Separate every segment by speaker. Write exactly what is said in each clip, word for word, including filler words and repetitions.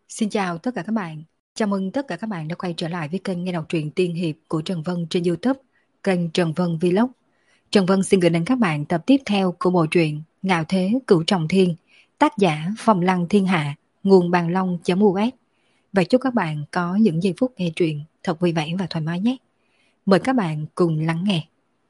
Speaker 1: Xin chào tất cả các bạn. Chào mừng tất cả các bạn đã quay trở lại với kênh nghe đọc truyện tiên hiệp của Trần Vân trên YouTube, kênh Trần Vân Vlog. Trần Vân xin gửi đến các bạn tập tiếp theo của bộ truyện Ngạo Thế Cửu Trọng Thiên, tác giả Phong Lăng Thiên Hạ, nguồn bàn long.us. Và chúc các bạn có những giây phút nghe truyện thật vui vẻ và thoải mái nhé. Mời các bạn cùng lắng nghe.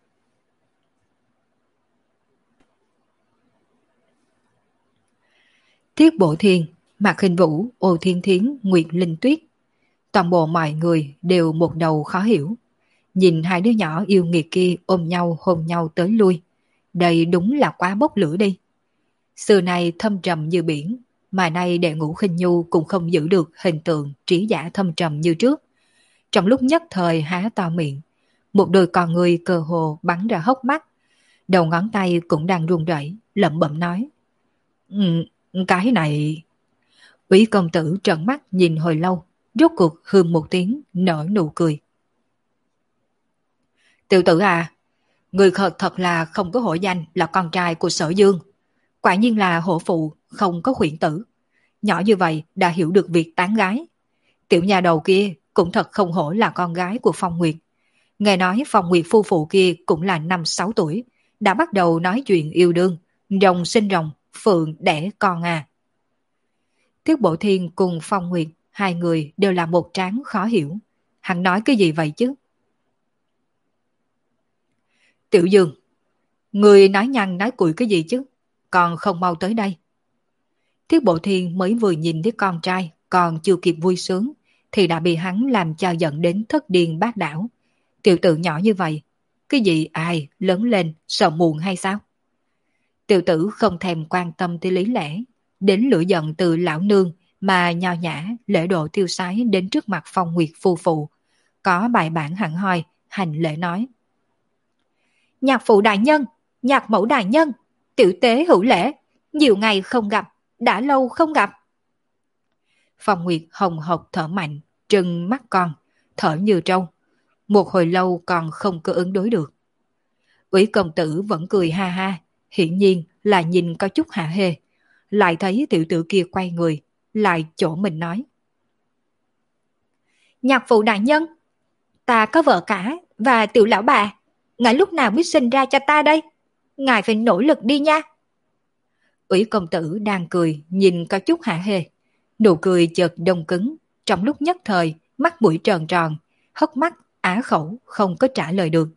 Speaker 1: Thiết Bộ Thiên, Mạc Hình Vũ, Ô Thiên Thiến, Nguyệt Linh Tuyết. Toàn bộ mọi người đều một đầu khó hiểu. Nhìn hai đứa nhỏ yêu nghiệt kia ôm nhau hôn nhau tới lui. Đây đúng là quá bốc lửa đi. Xưa này thâm trầm như biển, mà nay Đệ Ngũ Khinh Nhu cũng không giữ được hình tượng trí giả thâm trầm như trước. Trong lúc nhất thời há to miệng, một đôi con người cơ hồ bắn ra hốc mắt. Đầu ngón tay cũng đang run rẩy, lẩm bẩm nói. Ừ, cái này... Úy công tử trợn mắt nhìn hồi lâu, rốt cuộc hương một tiếng, nở nụ cười. Tiểu tử à, người thật thật là không có hổ danh là con trai của Sở Dương. Quả nhiên là hổ phụ, không có khuyển tử. Nhỏ như vậy đã hiểu được việc tán gái. Tiểu nhà đầu kia cũng thật không hổ là con gái của Phong Nguyệt. Nghe nói Phong Nguyệt phu phụ kia cũng là năm sáu tuổi, đã bắt đầu nói chuyện yêu đương, rồng sinh rồng, phượng đẻ con à. Thiết Bộ Thiên cùng Phong Nguyệt, hai người đều là một tráng khó hiểu. Hắn nói cái gì vậy chứ? Tiểu Dương, người nói nhăn nói cuội cái gì chứ? Còn không mau tới đây. Thiết Bộ Thiên mới vừa nhìn thấy con trai, còn chưa kịp vui sướng, thì đã bị hắn làm cho giận đến thất điên bát đảo. Tiểu tử nhỏ như vậy, cái gì ai lớn lên sợ muộn hay sao? Tiểu tử không thèm quan tâm tới lý lẽ, đến lửa giận từ lão nương mà nho nhã lễ độ tiêu sái đến trước mặt Phong Nguyệt phu phụ, có bài bản hẳn hoi, hành lễ nói. Nhạc phụ đại nhân, nhạc mẫu đại nhân, tiểu tế hữu lễ, nhiều ngày không gặp, đã lâu không gặp. Phong Nguyệt hồng hộc thở mạnh, trừng mắt con, thở như trâu. Một hồi lâu còn không có ứng đối được. Úy công tử vẫn cười ha ha, hiển nhiên là nhìn có chút hạ hê. Lại thấy tiểu tử kia quay người, lại chỗ mình nói. Nhạc phụ đại nhân, ta có vợ cả và tiểu lão bà, ngài lúc nào mới sinh ra cho ta đây? Ngài phải nỗ lực đi nha. Úy công tử đang cười, nhìn có chút hạ hê. Nụ cười chợt đông cứng, trong lúc nhất thời, mắt mũi tròn tròn, hốc mắt, á khẩu, không có trả lời được.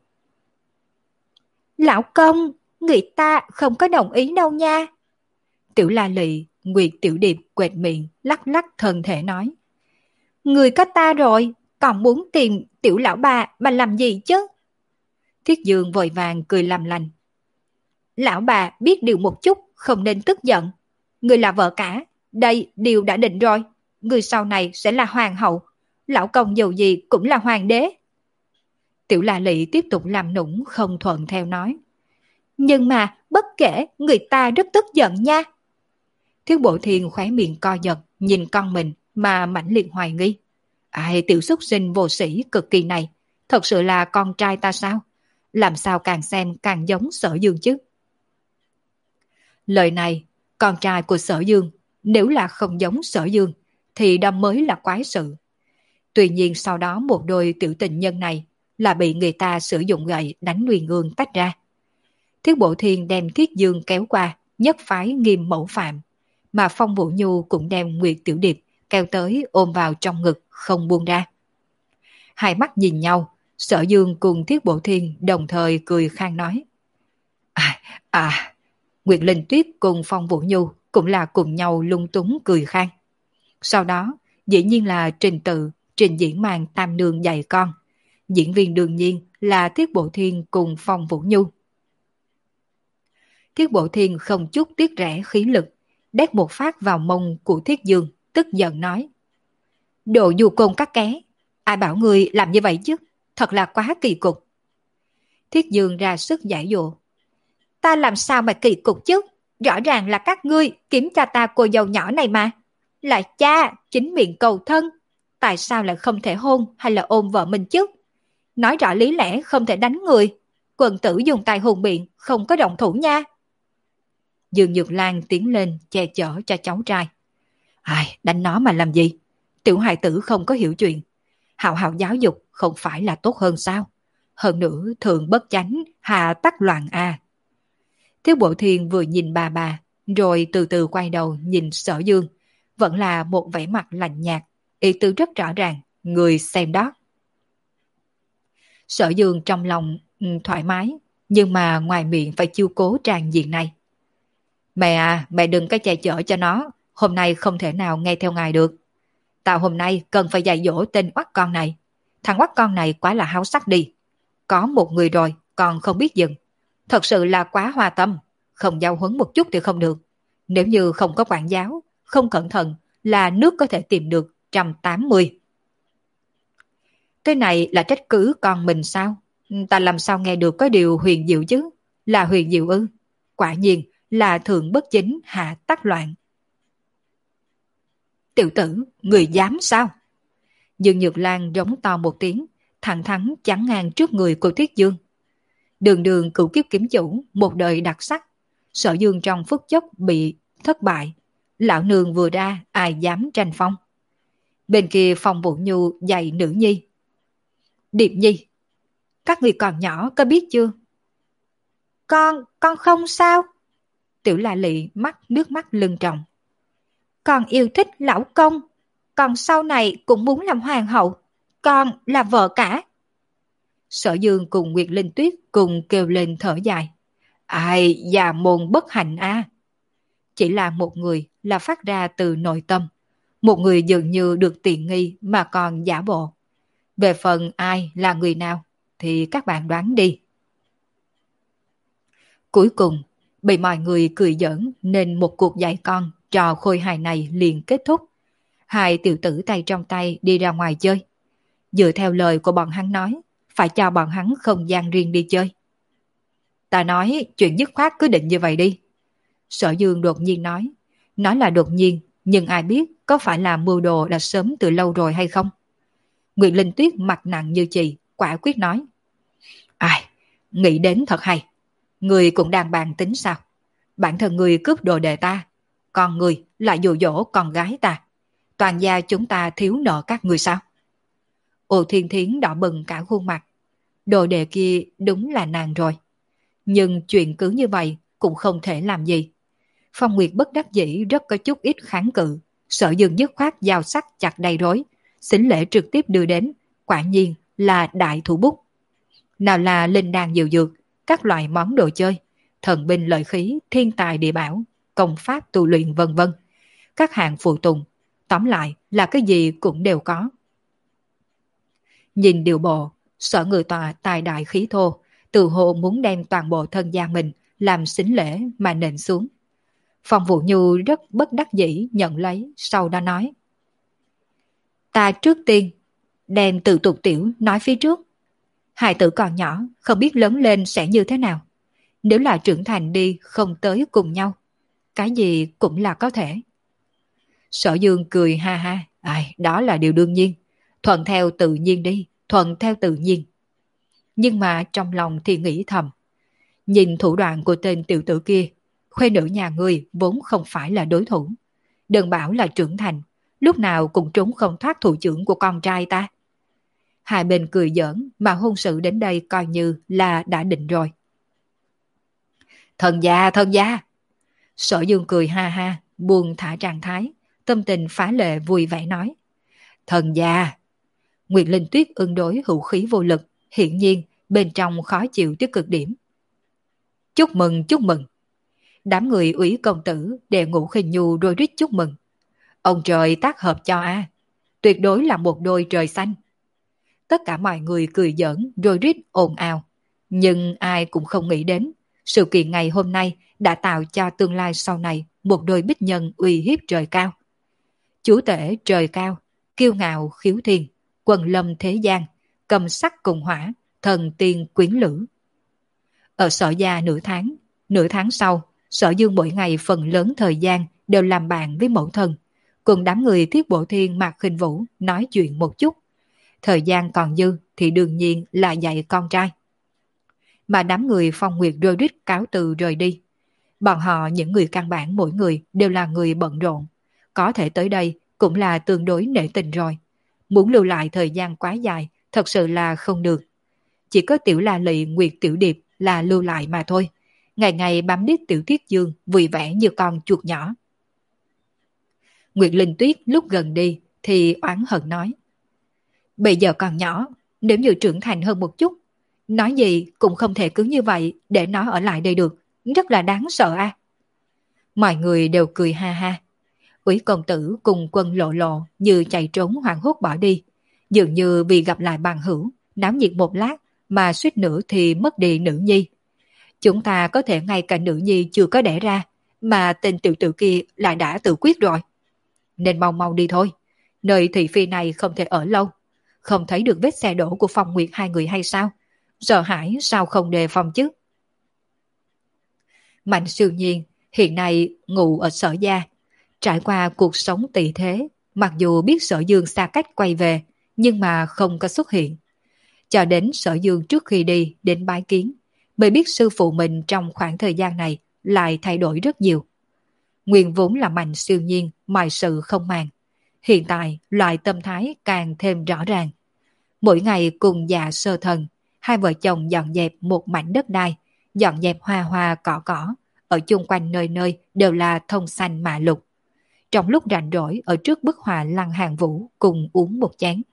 Speaker 1: Lão công, người ta không có đồng ý đâu nha. Tiểu La Lị, Nguyệt Tiểu Điệp quệt miệng, lắc lắc thân thể nói. Người có ta rồi, còn muốn tìm tiểu lão bà mà làm gì chứ? Thiết Dương vội vàng cười làm lành. Lão bà biết điều một chút, không nên tức giận. Người là vợ cả, đây điều đã định rồi. Người sau này sẽ là hoàng hậu, lão công dù gì cũng là hoàng đế. Tiểu La Lị tiếp tục làm nũng không thuận theo nói. Nhưng mà bất kể, người ta rất tức giận nha. Thiết Bộ Thiên khóe miệng co giật, nhìn con mình mà mãnh liệt hoài nghi. Ai tiểu xuất sinh vô sĩ cực kỳ này, thật sự là con trai ta sao? Làm sao càng xem càng giống Sở Dương chứ? Lời này, con trai của Sở Dương, nếu là không giống Sở Dương, thì đó mới là quái sự. Tuy nhiên sau đó một đôi tiểu tình nhân này là bị người ta sử dụng gậy đánh Nguyên Ương tách ra. Thiết Bộ Thiên đem Thiết Dương kéo qua, nhất phái nghiêm mẫu phạm, mà Phong Vũ Nhu cũng đem Nguyệt Tiểu Điệp kéo tới ôm vào trong ngực không buông ra. Hai mắt nhìn nhau, Sở Dương cùng Thiết Bộ Thiên đồng thời cười khang nói. À, à, Nguyệt Linh Tuyết cùng Phong Vũ Nhu cũng là cùng nhau lung túng cười khang. Sau đó, dĩ nhiên là trình tự, trình diễn màn tam nương dạy con. Diễn viên đương nhiên là Thiết Bộ Thiên cùng Phong Vũ Nhu. Thiết Bộ Thiên không chút tiếc rẻ khí lực, đét một phát vào mông của Thiết Dương, tức giận nói. Đồ du côn các ké, ai bảo người làm như vậy chứ, thật là quá kỳ cục. Thiết Dương ra sức giải dỗ. Ta làm sao mà kỳ cục chứ, rõ ràng là các ngươi kiếm cho ta cô dâu nhỏ này mà. Là cha, chính miệng cầu thân, tại sao lại không thể hôn hay là ôm vợ mình chứ? Nói rõ lý lẽ không thể đánh người, quần tử dùng tay hùng biện, không có động thủ nha. Dương Nhược Lan tiến lên che chở cho cháu trai. Ai, đánh nó mà làm gì? Tiểu hài tử không có hiểu chuyện. Hào hào giáo dục không phải là tốt hơn sao? Hơn nữa thường bất chánh, hạ tắc loạn à. Thiếu Bộ Thiên vừa nhìn bà bà, rồi từ từ quay đầu nhìn Sở Dương. Vẫn là một vẻ mặt lạnh nhạt, ý tứ rất rõ ràng, người xem đó. Sở Dương trong lòng ừ, thoải mái, nhưng mà ngoài miệng phải chiêu cố tràn diện này. Mẹ à, mẹ đừng có che chở cho nó, hôm nay không thể nào nghe theo ngài được. Tao hôm nay cần phải dạy dỗ tên oắt con này. Thằng oắt con này quá là háo sắc đi. Có một người rồi, còn không biết dừng. Thật sự là quá hoa tâm, không giao huấn một chút thì không được. Nếu như không có quản giáo, không cẩn thận là nước có thể tìm được một trăm tám mươi. Cái này là trách cứ con mình sao? Ta làm sao nghe được có điều huyền diệu chứ? Là huyền diệu ư? Quả nhiên là thượng bất chính hạ tắc loạn. Tiểu tử, người dám sao? Dương Nhược Lan rống to một tiếng, thẳng thắn chắn ngang trước người cô Tuyết Dương. Đường đường cửu kiếp kiếm chủ, một đời đặc sắc. Sở Dương trong phút chốc bị thất bại. Lão nương vừa ra, ai dám tranh phong. Bên kia Phong Vũ Nhu dạy nữ nhi. Điệp nhi, các người còn nhỏ có biết chưa? Con, con không sao. Tiểu La Lị mắt nước mắt lưng tròng. Con yêu thích lão công. Con sau này cũng muốn làm hoàng hậu. Con là vợ cả. Sở Dương cùng Nguyệt Linh Tuyết cùng kêu lên thở dài. Ai, già môn bất hạnh a. À. Chỉ là một người là phát ra từ nội tâm. Một người dường như được tiện nghi mà còn giả bộ. Về phần ai là người nào thì các bạn đoán đi. Cuối cùng, bị mọi người cười giỡn nên một cuộc dạy con trò khôi hài này liền kết thúc. Hai tiểu tử tay trong tay đi ra ngoài chơi. Dựa theo lời của bọn hắn nói, phải cho bọn hắn không gian riêng đi chơi. Ta nói chuyện dứt khoát cứ định như vậy đi. Sở Dương đột nhiên nói. Nói là đột nhiên, nhưng ai biết có phải là mưu đồ đã sớm từ lâu rồi hay không? Nguyệt Linh Tuyết mặt nặng như chì, quả quyết nói. Ai, nghĩ đến thật hay. Người cũng đang bàn tính sao? Bản thân người cướp đồ đệ ta, còn người lại dụ dỗ con gái ta. Toàn gia chúng ta thiếu nợ các người sao? Ô Thiên Thiến đỏ bừng cả khuôn mặt. Đồ đệ kia đúng là nàng rồi. Nhưng chuyện cứ như vậy cũng không thể làm gì. Phong Nguyệt bất đắc dĩ rất có chút ít kháng cự. Sở Dương dứt khoát dao sắc chặt đầy rối. Xính lễ trực tiếp đưa đến. Quả nhiên là đại thủ bút. Nào là linh đan diệu dược, các loại món đồ chơi, thần binh lợi khí, thiên tài địa bảo, công pháp tu luyện vân vân. Các hạng phụ tùng, tóm lại là cái gì cũng đều có. Nhìn điều bộ, Sở Người Tòa tài đại khí thô, từ hồ muốn đem toàn bộ thân gia mình làm xính lễ mà nện xuống. Phong Vũ Nhu rất bất đắc dĩ nhận lấy, sau đó nói. Ta trước tiên, đem tự tục tiểu nói phía trước. Hài tử còn nhỏ, không biết lớn lên sẽ như thế nào. Nếu là trưởng thành đi không tới cùng nhau, cái gì cũng là có thể. Sở Dương cười ha ha, ai, đó là điều đương nhiên. Thuận theo tự nhiên đi, thuận theo tự nhiên. Nhưng mà trong lòng thì nghĩ thầm. Nhìn thủ đoạn của tên tiểu tử kia, khuê nữ nhà ngươi vốn không phải là đối thủ. Đừng bảo là trưởng thành, lúc nào cũng trốn không thoát thủ trưởng của con trai ta. Hai bên cười giỡn mà hôn sự đến đây coi như là đã định rồi. Thần gia, thần gia. Sở Dương cười ha ha, buông thả trạng thái, tâm tình phá lệ vui vẻ nói. Thần gia. Nguyệt Linh Tuyết ứng đối hữu khí vô lực, hiển nhiên bên trong khó chịu tới cực điểm. Chúc mừng, chúc mừng. Đám người ủy công tử đệ ngũ khinh nhu đôi rít chúc mừng. Ông trời tác hợp cho a, tuyệt đối là một đôi trời xanh. Tất cả mọi người cười giỡn rồi rít ồn ào. Nhưng ai cũng không nghĩ đến, sự kiện ngày hôm nay đã tạo cho tương lai sau này một đôi bích nhân uy hiếp trời cao. Chúa tể trời cao, kiêu ngạo khiếu thiên, quần lâm thế gian, cầm sắc cùng hỏa, thần tiên quyến lữ. Ở Sở gia nửa tháng, nửa tháng sau, Sở Dương mỗi ngày phần lớn thời gian đều làm bạn với mẫu thân, cùng đám người Thiết Bộ Thiên Mạc Khinh Vũ nói chuyện một chút. Thời gian còn dư thì đương nhiên là dạy con trai. Mà đám người Phong Nguyệt rơi rít cáo từ rời đi. Bọn họ những người căn bản mỗi người đều là người bận rộn, có thể tới đây cũng là tương đối nể tình rồi. Muốn lưu lại thời gian quá dài, thật sự là không được. Chỉ có Tiểu La Lị, Nguyệt Tiểu Điệp là lưu lại mà thôi. Ngày ngày bám đít Tiểu Thiết Dương, vui vẻ như con chuột nhỏ. Nguyệt Linh Tuyết lúc gần đi thì oán hận nói. Bây giờ còn nhỏ, nếu như trưởng thành hơn một chút, nói gì cũng không thể cứ như vậy để nó ở lại đây được, rất là đáng sợ a. À. Mọi người đều cười ha ha. Úy công tử cùng Quân Lộ Lộ như chạy trốn hoảng hốt bỏ đi, dường như vì gặp lại bằng hữu, náo nhiệt một lát mà suýt nữa thì mất đi nữ nhi. Chúng ta có thể ngay cả nữ nhi chưa có đẻ ra, mà tên tiểu tử kia lại đã tự quyết rồi. Nên mau mau đi thôi, nơi thị phi này không thể ở lâu. Không thấy được vết xe đổ của Phong Nguyệt hai người hay sao? Sợ hãi sao không đề phòng chứ? Mạnh Siêu Nhiên hiện nay ngụ ở Sở Gia. Trải qua cuộc sống tỳ thế, mặc dù biết Sở Dương xa cách quay về, nhưng mà không có xuất hiện. Cho đến Sở Dương trước khi đi đến bái kiến, mới biết sư phụ mình trong khoảng thời gian này lại thay đổi rất nhiều. Nguyên vốn là Mạnh Siêu Nhiên, mọi sự không màng. Hiện tại, loại tâm thái càng thêm rõ ràng. Mỗi ngày cùng Dạ Sơ Thần, hai vợ chồng dọn dẹp một mảnh đất đai, dọn dẹp hoa hoa cỏ cỏ, ở chung quanh nơi nơi đều là thông xanh mạ lục. Trong lúc rảnh rỗi ở trước bức họa Lăng Hàng Vũ cùng uống một chén.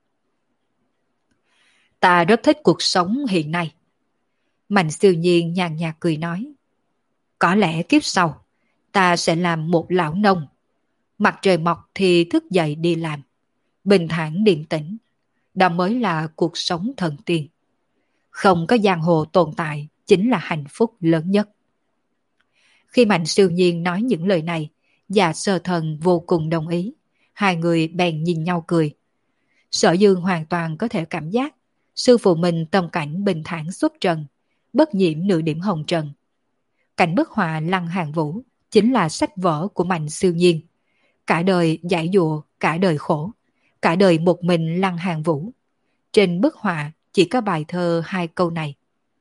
Speaker 1: Ta rất thích cuộc sống hiện nay. Mạnh Siêu Nhiên nhàn nhạt cười nói. Có lẽ kiếp sau, ta sẽ làm một lão nông. Mặt trời mọc thì thức dậy đi làm. Bình thản điềm tĩnh. Đó mới là cuộc sống thần tiên. Không có giang hồ tồn tại chính là hạnh phúc lớn nhất. Khi Mạnh Siêu Nhiên nói những lời này, Dạ Sơ Thần vô cùng đồng ý. Hai người bèn nhìn nhau cười. Sở Dương hoàn toàn có thể cảm giác sư phụ mình tâm cảnh bình thản xuất trần, bất nhiễm nửa điểm hồng trần. Cảnh bức họa Lăng Hàng Vũ chính là sách vở của Mạnh Siêu Nhiên. Cả đời giải dụa, cả đời khổ, cả đời một mình Lăng Hàng Vũ. Trên bức họa chỉ có bài thơ hai câu này.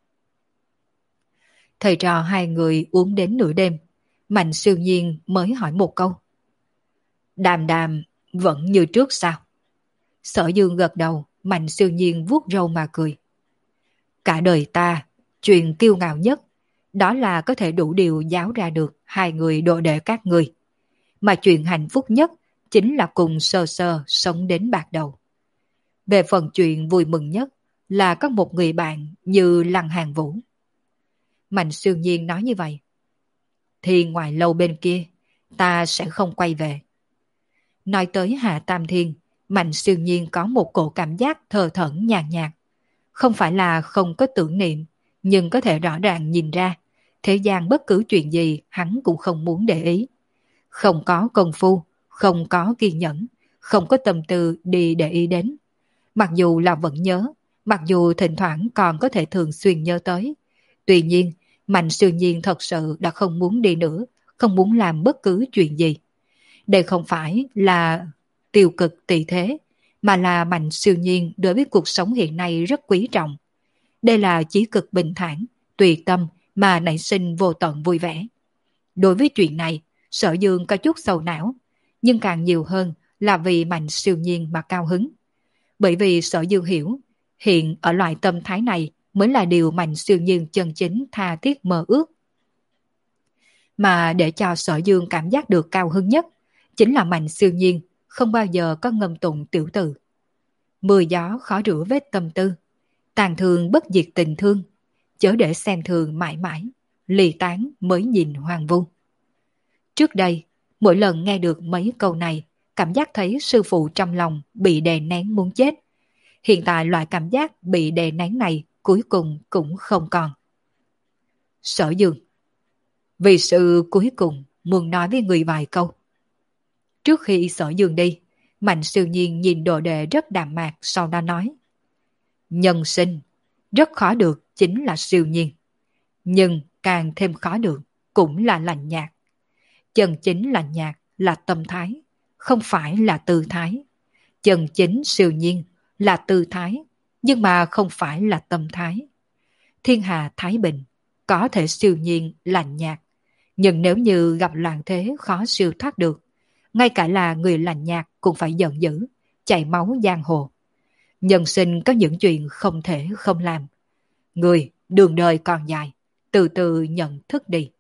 Speaker 1: Thầy trò hai người uống đến nửa đêm, Mạnh Siêu Nhiên mới hỏi một câu. Đàm đàm vẫn như trước sao? Sở Dương gật đầu, Mạnh Siêu Nhiên vuốt râu mà cười. Cả đời ta, chuyện kiêu ngạo nhất, đó là có thể đủ điều giáo ra được hai người đồ đệ các người. Mà chuyện hạnh phúc nhất chính là cùng sơ sơ sống đến bạc đầu. Về phần chuyện vui mừng nhất là có một người bạn như Lăng Hàng Vũ. Mạnh Siêu Nhiên nói như vậy. Thì ngoài lâu bên kia, ta sẽ không quay về. Nói tới Hạ Tam Thiên, Mạnh Siêu Nhiên có một cổ cảm giác thờ thẫn nhàn nhạt. Không phải là không có tưởng niệm, nhưng có thể rõ ràng nhìn ra, thế gian bất cứ chuyện gì hắn cũng không muốn để ý. Không có công phu, không có kiên nhẫn, không có tâm tư đi để ý đến. Mặc dù là vẫn nhớ, mặc dù thỉnh thoảng còn có thể thường xuyên nhớ tới. Tuy nhiên, Mạnh Siêu Nhiên thật sự đã không muốn đi nữa, không muốn làm bất cứ chuyện gì. Đây không phải là tiêu cực tỳ thế, mà là Mạnh Siêu Nhiên đối với cuộc sống hiện nay rất quý trọng. Đây là chí cực bình thản, tùy tâm mà nảy sinh vô tận vui vẻ. Đối với chuyện này, Sở Dương có chút sầu não, nhưng càng nhiều hơn là vì Mạnh Siêu Nhiên mà cao hứng. Bởi vì Sở Dương hiểu, hiện ở loại tâm thái này mới là điều Mạnh Siêu Nhiên chân chính tha thiết mơ ước. Mà để cho Sở Dương cảm giác được cao hứng nhất, chính là Mạnh Siêu Nhiên không bao giờ có ngâm tụng tiểu từ. Mưa gió khó rửa vết tâm tư, tàn thương bất diệt tình thương, chớ để xem thường mãi mãi, lì tán mới nhìn hoang vu. Trước đây, mỗi lần nghe được mấy câu này, cảm giác thấy sư phụ trong lòng bị đè nén muốn chết. Hiện tại loại cảm giác bị đè nén này cuối cùng cũng không còn. Sở Dương, vì sự cuối cùng muốn nói với người vài câu. Trước khi Sở Dương đi, Mạnh Siêu Nhiên nhìn đồ đệ rất đạm mạc, sau đó nói. Nhân sinh, rất khó được chính là siêu nhiên. Nhưng càng thêm khó được cũng là lạnh nhạt. Chân chính lạnh nhạt là tâm thái, không phải là tư thái. Chân chính siêu nhiên là tư thái, nhưng mà không phải là tâm thái. Thiên hạ thái bình, có thể siêu nhiên lạnh nhạt. Nhưng nếu như gặp loạn thế khó siêu thoát được, ngay cả là người lạnh nhạt cũng phải giận dữ, chảy máu giang hồ. Nhân sinh có những chuyện không thể không làm. Người, đường đời còn dài, từ từ nhận thức đi.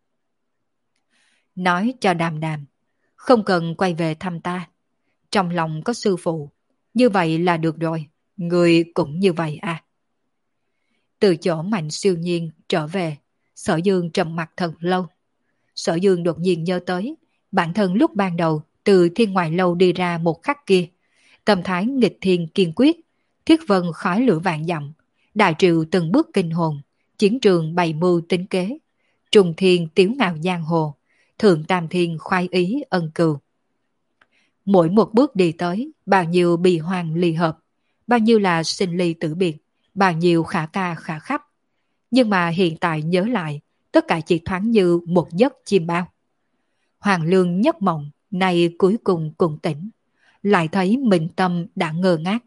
Speaker 1: Nói cho Đàm Đàm, không cần quay về thăm ta. Trong lòng có sư phụ, như vậy là được rồi, người cũng như vậy à. Từ chỗ Mạnh Siêu Nhiên trở về, Sở Dương trầm mặc thật lâu. Sở Dương đột nhiên nhớ tới, bản thân lúc ban đầu từ Thiên Ngoại Lâu đi ra một khắc kia, tâm thái nghịch thiên kiên quyết, thiết vân khói lửa vạn dặm, đại triệu từng bước kinh hồn, chiến trường bày mưu tính kế, trùng thiên tiếu ngạo giang hồ, thượng tam thiên khoái ý ân cừu. Mỗi một bước đi tới, bao nhiêu bì hoàng ly hợp, bao nhiêu là sinh ly tử biệt, bao nhiêu khả ca khả khắp. Nhưng mà hiện tại nhớ lại, tất cả chỉ thoáng như một giấc chim bao. Hoàng lương nhất mộng, nay cuối cùng cùng tỉnh, lại thấy mình tâm đã ngơ ngác.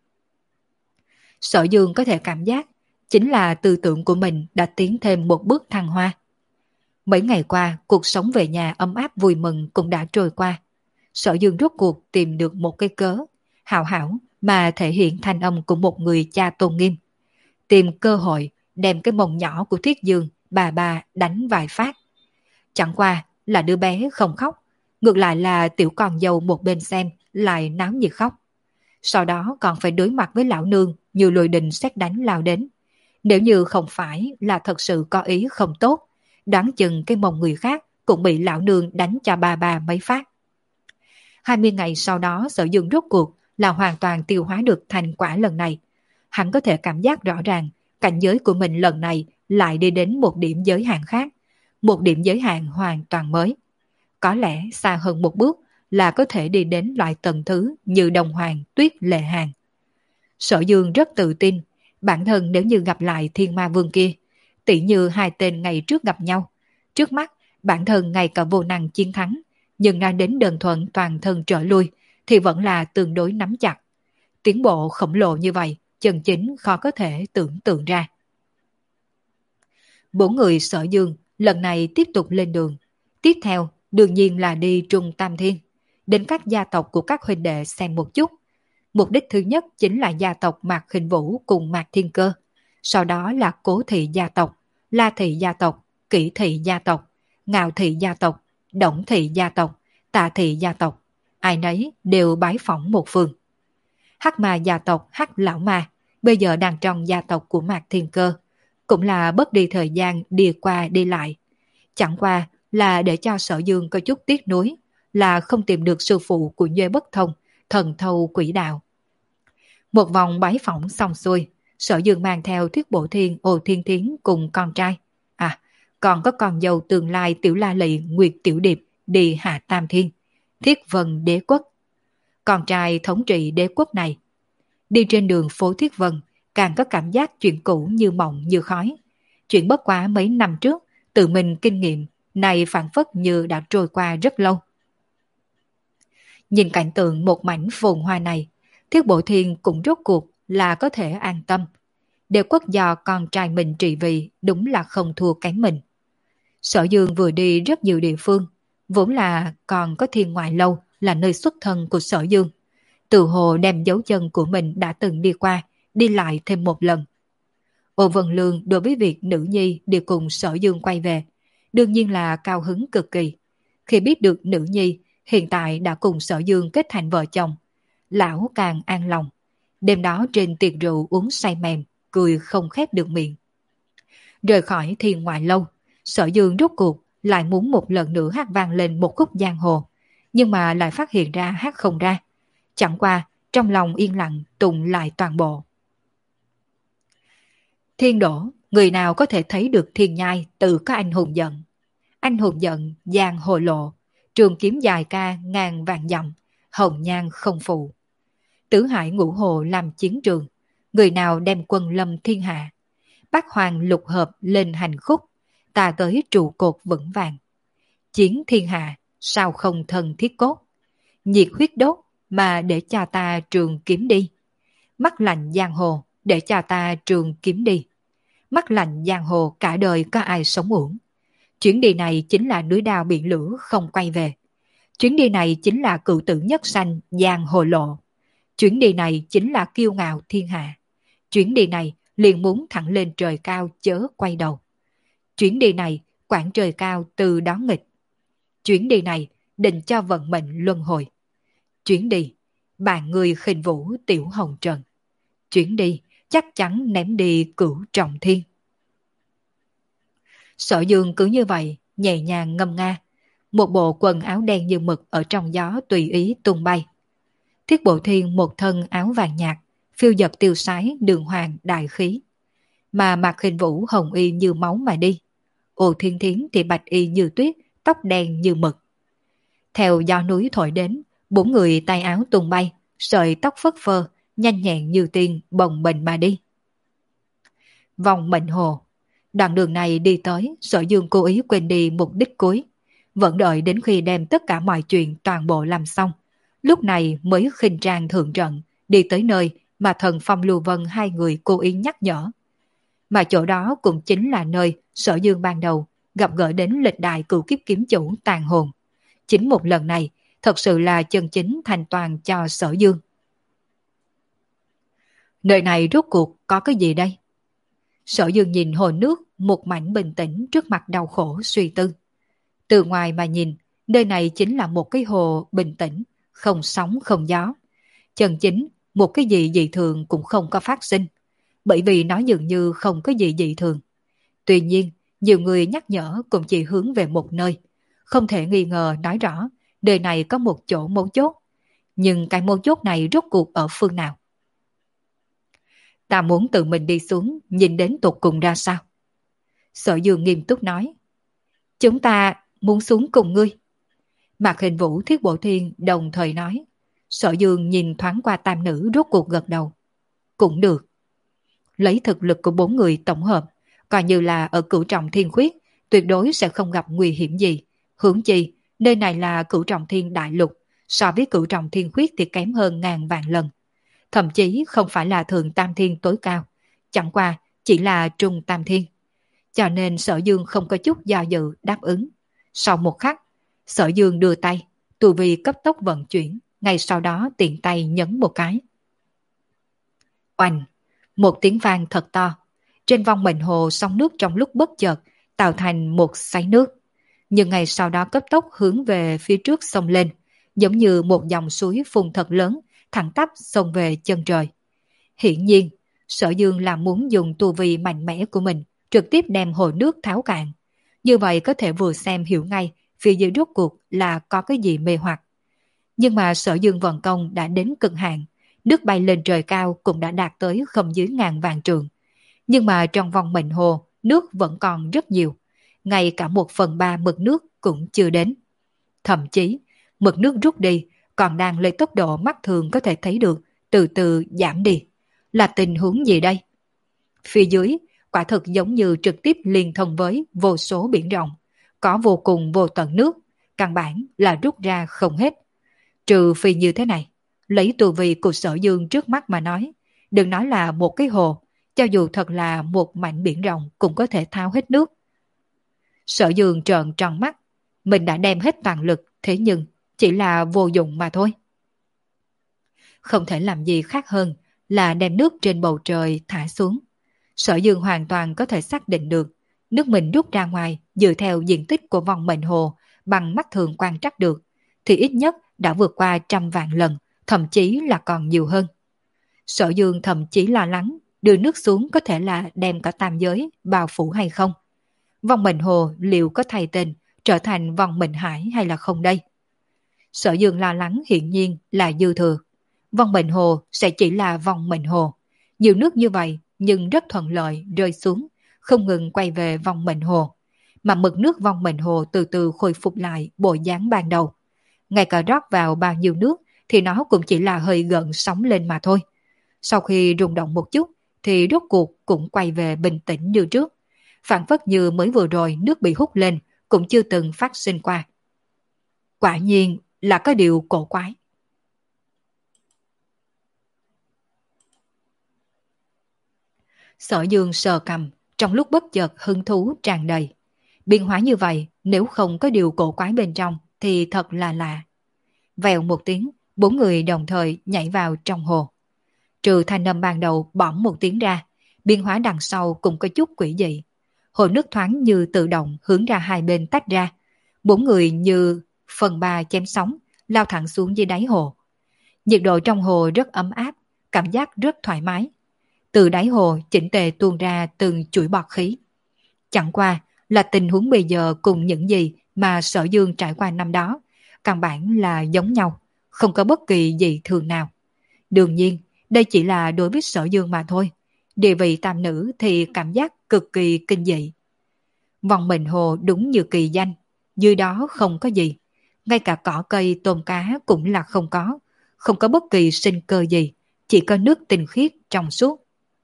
Speaker 1: Sở Dương có thể cảm giác, chính là tư tưởng của mình đã tiến thêm một bước thăng hoa. Mấy ngày qua, cuộc sống về nhà ấm áp vui mừng cũng đã trôi qua. Sở Dương rốt cuộc tìm được một cái cớ, hảo hảo mà thể hiện thanh âm của một người cha tôn nghiêm. Tìm cơ hội đem cái mông nhỏ của Thiết Dương bà bà đánh vài phát. Chẳng qua là đứa bé không khóc, ngược lại là tiểu con dâu một bên xem lại náo nhiệt khóc. Sau đó còn phải đối mặt với lão nương như lôi đình sét đánh lao đến. Nếu như không phải là thật sự có ý không tốt, đoán chừng cái mông người khác cũng bị lão nương đánh cho bà bà mấy phát. Hai mươi ngày sau đó Sở Dương rốt cuộc là hoàn toàn tiêu hóa được thành quả lần này. Hắn có thể cảm giác rõ ràng cảnh giới của mình lần này lại đi đến một điểm giới hạn khác, một điểm giới hạn hoàn toàn mới. Có lẽ xa hơn một bước là có thể đi đến loại tầng thứ như Đồng Hoàng, Tuyết Lệ Hàng. Sở Dương rất tự tin, bản thân nếu như gặp lại Thiên Ma Vương kia, tỉ như hai tên ngày trước gặp nhau, trước mắt bản thân ngay cả vô năng chiến thắng, nhưng nói đến đơn thuần toàn thân trở lui thì vẫn là tương đối nắm chặt. Tiến bộ khổng lồ như vậy, chân chính khó có thể tưởng tượng ra. Bốn người Sở Dương lần này tiếp tục lên đường. Tiếp theo đương nhiên là đi Trung Tam Thiên, đến các gia tộc của các huynh đệ xem một chút. Mục đích thứ nhất chính là gia tộc Mạc Khinh Vũ cùng Mạc Thiên Cơ, sau đó là Cố Thị gia tộc, La Thị gia tộc, Kỷ Thị gia tộc, Ngạo Thị gia tộc, Động Thị gia tộc, Tạ Thị gia tộc, ai nấy đều bái phỏng một phương. Hắc Ma gia tộc Hắc Lão Ma bây giờ đang trong gia tộc của Mạc Thiên Cơ, cũng là bớt đi thời gian đi qua đi lại. Chẳng qua là để cho Sở Dương có chút tiếc nuối là không tìm được sư phụ của Nhuê Bất Thông, thần thâu quỷ đạo. Một vòng bái phỏng xong xuôi, Sở Dương mang theo Thuyết Bộ Thiên, Ồ Thiên Thiến cùng con trai. À, còn có con dâu tương lai Tiểu La Lị, Nguyệt Tiểu Điệp đi Hạ Tam Thiên, Thiết Vân Đế Quốc. Con trai thống trị đế quốc này. Đi trên đường phố Thiết Vân, càng có cảm giác chuyện cũ như mộng như khói. Chuyện bất quá mấy năm trước, tự mình kinh nghiệm, này phản phất như đã trôi qua rất lâu. Nhìn cảnh tượng một mảnh phồn hoa này, Thiết Bộ Thiên cũng rốt cuộc là có thể an tâm. Đế quốc do con trai mình trị vì đúng là không thua kém mình. Sở Dương vừa đi rất nhiều địa phương, vốn là còn có Thiên Ngoại Lâu là nơi xuất thân của Sở Dương. Từ hồ đem dấu chân của mình đã từng đi qua, đi lại thêm một lần. Ô Vân Lương đối với việc nữ nhi đi cùng Sở Dương quay về, đương nhiên là cao hứng cực kỳ. Khi biết được nữ nhi hiện tại đã cùng Sở Dương kết thành vợ chồng, lão càng an lòng. Đêm đó trên tiệc rượu uống say mềm, cười không khép được miệng. Rời khỏi Thiên Ngoại Lâu, Sở Dương rốt cuộc lại muốn một lần nữa hát vang lên một khúc giang hồ, nhưng mà lại phát hiện ra hát không ra. Chẳng qua, trong lòng yên lặng tụng lại toàn bộ. Thiên đổ, người nào có thể thấy được thiên nhai tự có anh hùng giận. Anh hùng giận, giang hồ lộ, trường kiếm dài ca ngàn vạn dặm, hồng nhan không phụ. Tứ hải ngũ hồ làm chiến trường, người nào đem quân lâm thiên hạ. Bát hoàng lục hợp lên hành khúc, ta tới trụ cột vững vàng. Chiến thiên hạ, sao không thân thiết cốt. Nhiệt huyết đốt, mà để cho ta trường kiếm đi. Mắt lạnh giang hồ, để cho ta trường kiếm đi. Mắt lạnh giang hồ cả đời có ai sống uổng. Chuyến đi này chính là núi đao biển lửa không quay về. Chuyến đi này chính là cự tử nhất sanh giang hồ lộ. Chuyến đi này chính là kiêu ngạo thiên hạ. Chuyến đi này liền muốn thẳng lên trời cao chớ quay đầu. Chuyến đi này quảng trời cao từ đó nghịch. Chuyến đi này định cho vận mệnh luân hồi. Chuyến đi bạn người khinh vũ tiểu hồng trần. Chuyến đi chắc chắn ném đi cửu trọng thiên. Sở Dương cứ như vậy nhẹ nhàng ngâm nga. Một bộ quần áo đen như mực ở trong gió tùy ý tung bay. Thiết Bộ Thiên một thân áo vàng nhạt, phiêu dật tiêu sái đường hoàng đại khí. Mà Mạc Khinh Vũ hồng y như máu mà đi. Ô Thiên Thiến thì bạch y như tuyết, tóc đen như mực. Theo gió núi thổi đến, bốn người tay áo tung bay, sợi tóc phất phơ, nhanh nhẹn như tiên bồng bềnh mà đi. Vòng mệnh hồ. Đoạn đường này đi tới, Sở Dương cố ý quên đi mục đích cuối. Vẫn đợi đến khi đem tất cả mọi chuyện toàn bộ làm xong. Lúc này mới khinh trang thượng trận, đi tới nơi mà thần Phong Lưu Vân hai người cố ý nhắc nhở. Mà chỗ đó cũng chính là nơi Sở Dương ban đầu gặp gỡ đến lịch đại cửu kiếp kiếm chủ tàn hồn. Chính một lần này thật sự là chân chính thành toàn cho Sở Dương. Nơi này rốt cuộc có cái gì đây? Sở Dương nhìn hồ nước một mảnh bình tĩnh trước mặt đau khổ suy tư. Từ ngoài mà nhìn, nơi này chính là một cái hồ bình tĩnh, không sóng không gió. Chân chính, một cái gì dị thường cũng không có phát sinh, bởi vì nó dường như không có gì dị thường. Tuy nhiên, nhiều người nhắc nhở cũng chỉ hướng về một nơi. Không thể nghi ngờ nói rõ, nơi này có một chỗ mấu chốt. Nhưng cái mấu chốt này rốt cuộc ở phương nào? Ta muốn tự mình đi xuống, nhìn đến tột cùng ra sao? Sở Dương nghiêm túc nói. Chúng ta muốn xuống cùng ngươi. Mạc Hình Vũ Thiết Bộ Thiên đồng thời nói. Sở Dương nhìn thoáng qua tam nữ rốt cuộc gật đầu. Cũng được. Lấy thực lực của bốn người tổng hợp, coi như là ở cửu trọng thiên khuyết, tuyệt đối sẽ không gặp nguy hiểm gì. Hướng chi, nơi này là cửu trọng thiên đại lục, so với cửu trọng thiên khuyết thì kém hơn ngàn vạn lần. Thậm chí không phải là thượng tam thiên tối cao, chẳng qua chỉ là trung tam thiên. Cho nên Sở Dương không có chút do dự đáp ứng. Sau một khắc, Sở Dương đưa tay, tu vi cấp tốc vận chuyển, ngay sau đó tiện tay nhấn một cái. Oanh! Một tiếng vang thật to. Trên vong mệnh hồ sóng nước trong lúc bất chợt tạo thành một xoáy nước. Nhưng ngay sau đó cấp tốc hướng về phía trước sông lên, giống như một dòng suối phun thật lớn, thẳng tắp xông về chân trời. Hiển nhiên, Sở Dương là muốn dùng tu vi mạnh mẽ của mình trực tiếp đem hồ nước tháo cạn. Như vậy có thể vừa xem hiểu ngay phía dưới rốt cuộc là có cái gì mê hoặc. Nhưng mà Sở Dương vận công đã đến cực hạn, nước bay lên trời cao cũng đã đạt tới không dưới ngàn vạn trượng. Nhưng mà trong vòng mệnh hồ, nước vẫn còn rất nhiều. Ngay cả một phần ba mực nước cũng chưa đến. Thậm chí, mực nước rút đi còn đang lấy tốc độ mắt thường có thể thấy được, từ từ giảm đi. Là tình huống gì đây? Phía dưới, quả thực giống như trực tiếp liên thông với vô số biển rộng, có vô cùng vô tận nước, căn bản là rút ra không hết. Trừ phi như thế này, lấy tu vi của Sở Dương trước mắt mà nói, đừng nói là một cái hồ, cho dù thật là một mảnh biển rộng cũng có thể tháo hết nước. Sở Dương trợn tròn mắt, mình đã đem hết toàn lực, thế nhưng chỉ là vô dụng mà thôi. Không thể làm gì khác hơn là đem nước trên bầu trời thả xuống. Sở Dương hoàn toàn có thể xác định được, nước mình rút ra ngoài dựa theo diện tích của vòng mệnh hồ bằng mắt thường quan trắc được, thì ít nhất đã vượt qua trăm vạn lần, thậm chí là còn nhiều hơn. Sở Dương thậm chí lo lắng đưa nước xuống có thể là đem cả tam giới bao phủ hay không. Vòng mệnh hồ liệu có thay tên trở thành vòng mệnh hải hay là không đây? Sở Dương lo lắng hiển nhiên là dư thừa. Vòng mệnh hồ sẽ chỉ là vòng mệnh hồ. Nhiều nước như vậy nhưng rất thuận lợi rơi xuống, không ngừng quay về vòng mệnh hồ. Mà mực nước vòng mệnh hồ từ từ khôi phục lại bộ dáng ban đầu. Ngay cả rót vào bao nhiêu nước thì nó cũng chỉ là hơi gợn sóng lên mà thôi. Sau khi rung động một chút thì rốt cuộc cũng quay về bình tĩnh như trước. Phản phất như mới vừa rồi nước bị hút lên cũng chưa từng phát sinh qua. Quả nhiên là có điều cổ quái. Sở Dương sờ cầm, trong lúc bất chợt hứng thú tràn đầy. Biến hóa như vậy, nếu không có điều cổ quái bên trong thì thật là lạ. Vèo một tiếng, bốn người đồng thời nhảy vào trong hồ. Trừ thanh âm ban đầu bỏng một tiếng ra, biến hóa đằng sau cũng có chút quỷ dị. Hồ nước thoáng như tự động hướng ra hai bên tách ra. Bốn người như phần ba chém sóng, lao thẳng xuống dưới đáy hồ. Nhiệt độ trong hồ rất ấm áp, cảm giác rất thoải mái. Từ đáy hồ chỉnh tề tuôn ra từng chuỗi bọt khí. Chẳng qua là tình huống bây giờ cùng những gì mà Sở Dương trải qua năm đó, căn bản là giống nhau, không có bất kỳ dị thường nào. Đương nhiên, đây chỉ là đối với Sở Dương mà thôi. Địa vị tam nữ thì cảm giác cực kỳ kinh dị. Vòng Mệnh Hồ đúng như kỳ danh, dưới đó không có gì. Ngay cả cỏ cây tôm cá cũng là không có, không có bất kỳ sinh cơ gì, chỉ có nước tinh khiết trong suốt.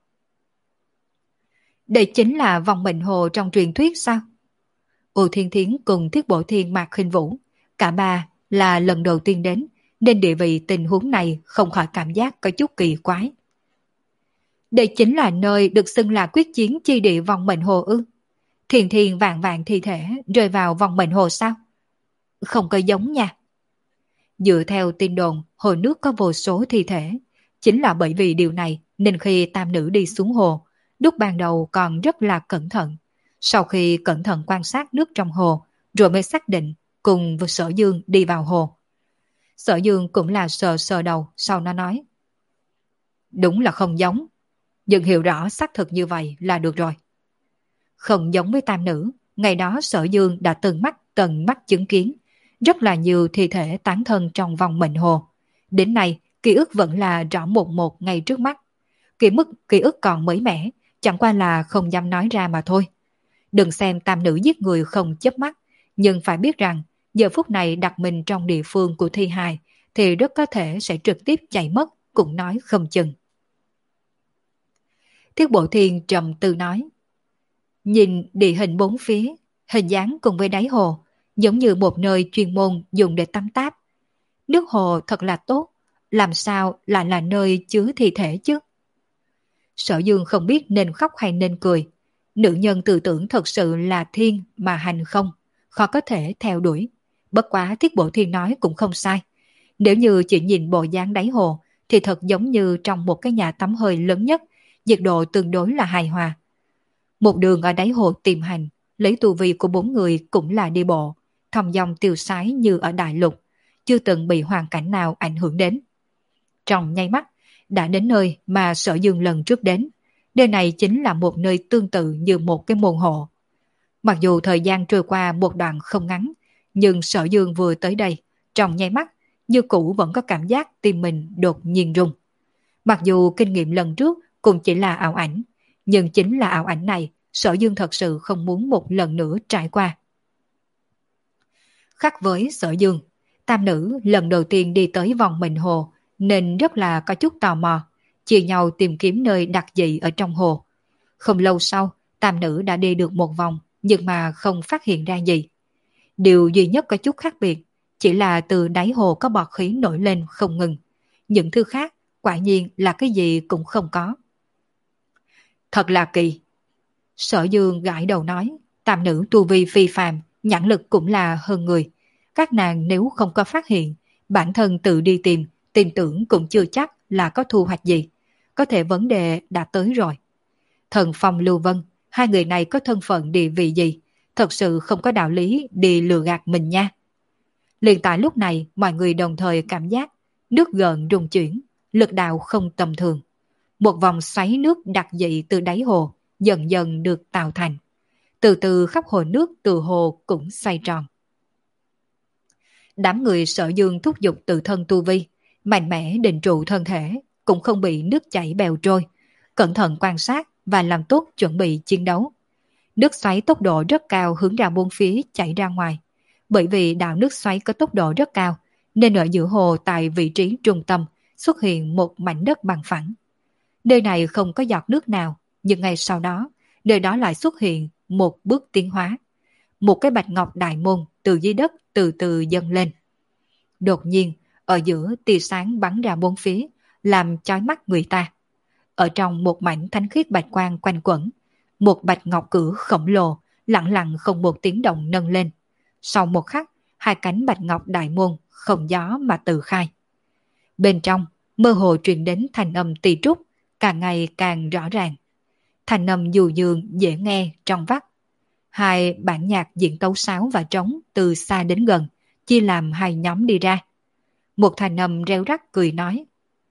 Speaker 1: Đây chính là Vòng Mệnh Hồ trong truyền thuyết sao? U Thiên Thiến cùng Thiết Bổ Thiên Mạc Khinh Vũ, cả ba là lần đầu tiên đến, nên địa vị tình huống này không khỏi cảm giác có chút kỳ quái. Đây chính là nơi được xưng là quyết chiến chi địa Vòng Mệnh Hồ ư? Thiền thiền vạn vạn thi thể rơi vào Vòng Mệnh Hồ sao? Không có giống nha. Dựa theo tin đồn, hồ nước có vô số thi thể. Chính là bởi vì điều này nên khi tam nữ đi xuống hồ, lúc ban đầu còn rất là cẩn thận. Sau khi cẩn thận quan sát nước trong hồ, rồi mới xác định cùng với Sở Dương đi vào hồ. Sở Dương cũng là sờ sờ đầu, sau nó nói. Đúng là không giống, nhưng hiểu rõ xác thực như vậy là được rồi. Không giống với tam nữ, ngày đó Sở Dương đã từng mắt tận mắt chứng kiến rất là nhiều thi thể tán thân trong vòng mệnh hồ. Đến nay, ký ức vẫn là rõ một một ngay trước mắt. Ký mức ký ức còn mới mẻ, chẳng qua là không dám nói ra mà thôi. Đừng xem tam nữ giết người không chớp mắt, nhưng phải biết rằng giờ phút này đặt mình trong địa phương của thi hài thì rất có thể sẽ trực tiếp chạy mất, cũng nói không chừng. Thiết Bộ Thiên trầm tư nói. Nhìn địa hình bốn phía, hình dáng cùng với đáy hồ, giống như một nơi chuyên môn dùng để tắm táp. Nước hồ thật là tốt, làm sao lại là nơi chứa thi thể chứ? Sở Dương không biết nên khóc hay nên cười. Nữ nhân tư tưởng thật sự là thiên mà hành không, khó có thể theo đuổi. Bất quá Thiết Bộ Thiên nói cũng không sai. Nếu như chỉ nhìn bộ dáng đáy hồ, thì thật giống như trong một cái nhà tắm hơi lớn nhất, nhiệt độ tương đối là hài hòa. Một đường ở đáy hồ tìm hành, lấy tu vi của bốn người cũng là đi bộ, thong dong tiêu sái như ở đại lục, chưa từng bị hoàn cảnh nào ảnh hưởng đến. Trong nháy mắt, đã đến nơi mà Sở Dương lần trước đến. Nơi này chính là một nơi tương tự như một cái môn hộ. Mặc dù thời gian trôi qua một đoạn không ngắn, nhưng Sở Dương vừa tới đây, trong nháy mắt, như cũ vẫn có cảm giác tim mình đột nhiên rung. Mặc dù kinh nghiệm lần trước cũng chỉ là ảo ảnh, nhưng chính là ảo ảnh này, Sở Dương thật sự không muốn một lần nữa trải qua. Khác với Sở Dương, tam nữ lần đầu tiên đi tới vòng mệnh hồ, nên rất là có chút tò mò, chia nhau tìm kiếm nơi đặc dị ở trong hồ. Không lâu sau, tam nữ đã đi được một vòng, nhưng mà không phát hiện ra gì. Điều duy nhất có chút khác biệt, chỉ là từ đáy hồ có bọt khí nổi lên không ngừng. Những thứ khác, quả nhiên là cái gì cũng không có. Thật là kỳ. Sở Dương gãi đầu nói, tam nữ tu vi phi phàm, nhãn lực cũng là hơn người. Các nàng nếu không có phát hiện, bản thân tự đi tìm, tin tưởng cũng chưa chắc là có thu hoạch gì. Có thể vấn đề đã tới rồi. Thần Phong Lưu Vân, hai người này có thân phận địa vị gì? Thật sự không có đạo lý đi lừa gạt mình nha. Liền tại lúc này, mọi người đồng thời cảm giác nước gợn rung chuyển, lực đạo không tầm thường. Một vòng xoáy nước đặc dị từ đáy hồ dần dần được tạo thành. Từ từ khắp hồ nước từ hồ cũng xoay tròn. Đám người Sở Dương thúc giục tự thân tu vi, mạnh mẽ định trụ thân thể, cũng không bị nước chảy bèo trôi, cẩn thận quan sát và làm tốt chuẩn bị chiến đấu. Nước xoáy tốc độ rất cao hướng ra bốn phía chảy ra ngoài. Bởi vì đạo nước xoáy có tốc độ rất cao, nên ở giữa hồ tại vị trí trung tâm xuất hiện một mảnh đất bằng phẳng. Nơi này không có giọt nước nào, nhưng ngay sau đó, nơi đó lại xuất hiện một bước tiến hóa. Một cái bạch ngọc đại môn từ dưới đất từ từ dâng lên. Đột nhiên, ở giữa tia sáng bắn ra bốn phía, làm chói mắt người ta. Ở trong một mảnh thánh khiết bạch quang quanh quẩn, một bạch ngọc cửa khổng lồ, lặng lặng không một tiếng động nâng lên. Sau một khắc, hai cánh bạch ngọc đại môn không gió mà tự khai. Bên trong, mơ hồ truyền đến thanh âm tỳ trúc, càng ngày càng rõ ràng. Thanh âm du dương dễ nghe trong vắt. Hai bản nhạc diễn tấu sáo và trống từ xa đến gần, chia làm hai nhóm đi ra. Một thanh âm reo rắc cười nói: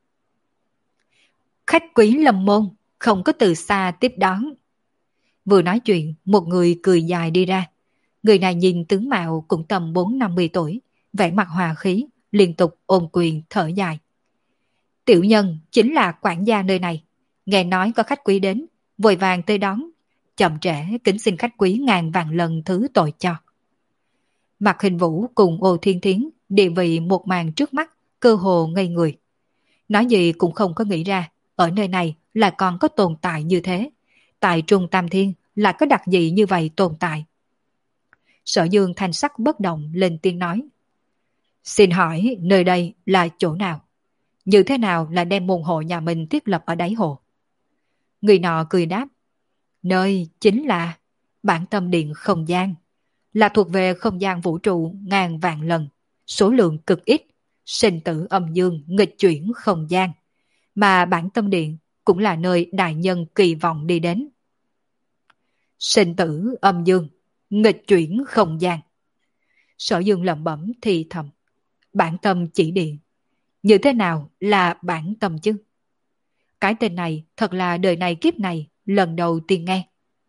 Speaker 1: khách quý lâm môn, không có từ xa tiếp đón. Vừa nói chuyện, một người cười dài đi ra. Người này nhìn tướng mạo cũng tầm bốn năm mươi tuổi, vẻ mặt hòa khí, liên tục ôm quyền thở dài. Tiểu nhân chính là quản gia nơi này, nghe nói có khách quý đến, vội vàng tới đón, chậm trễ kính xin khách quý ngàn vạn lần thứ tội cho. Mạc Hình Vũ cùng Ô Thiên Thiến địa vị một màn trước mắt, cơ hồ ngây người. Nói gì cũng không có nghĩ ra, ở nơi này là còn có tồn tại như thế. Tại Trung Tam Thiên là có đặc dị như vậy tồn tại. Sở Dương thanh sắc bất động lên tiếng nói: xin hỏi nơi đây là chỗ nào? Như thế nào là đem môn hộ nhà mình thiết lập ở đáy hồ? Người nọ cười đáp: nơi chính là bản tâm điện không gian, là thuộc về không gian vũ trụ ngàn vạn lần, số lượng cực ít, sinh tử âm dương nghịch chuyển không gian, mà bản tâm điện cũng là nơi đại nhân kỳ vọng đi đến. Sinh tử âm dương nghịch chuyển không gian. Sở Dương lẩm bẩm thì thầm: bản tâm chỉ điện, như thế nào là bản tâm chứ? Cái tên này thật là đời này kiếp này lần đầu tiên nghe.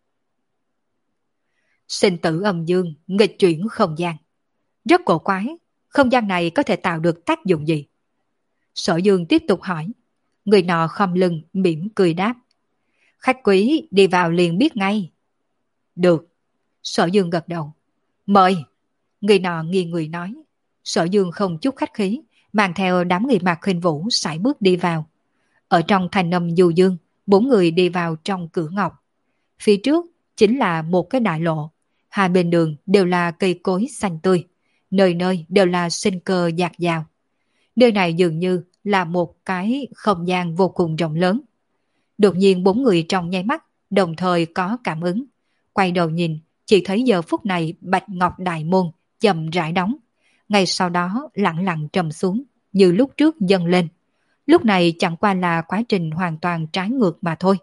Speaker 1: Sinh tử âm dương nghịch chuyển không gian, rất cổ quái. Không gian này có thể tạo được tác dụng gì? Sở Dương tiếp tục hỏi. Người nọ khom lưng mỉm cười đáp: khách quý đi vào liền biết ngay. Được. Sở Dương gật đầu. Mời. Người nọ nghiêng người nói. Sở Dương không chút khách khí, mang theo đám người Mạc Khinh Vũ sải bước đi vào. Ở trong thành âm du dương, bốn người đi vào trong cửa ngọc. Phía trước chính là một cái đại lộ, hai bên đường đều là cây cối xanh tươi, nơi nơi đều là sinh cơ dạt dào. Nơi này dường như là một cái không gian vô cùng rộng lớn. Đột nhiên bốn người trong nháy mắt đồng thời có cảm ứng, quay đầu nhìn, chỉ thấy giờ phút này Bạch Ngọc Đại Môn chậm rãi đóng, ngay sau đó lặng lặng trầm xuống, như lúc trước dâng lên. Lúc này chẳng qua là quá trình hoàn toàn trái ngược mà thôi.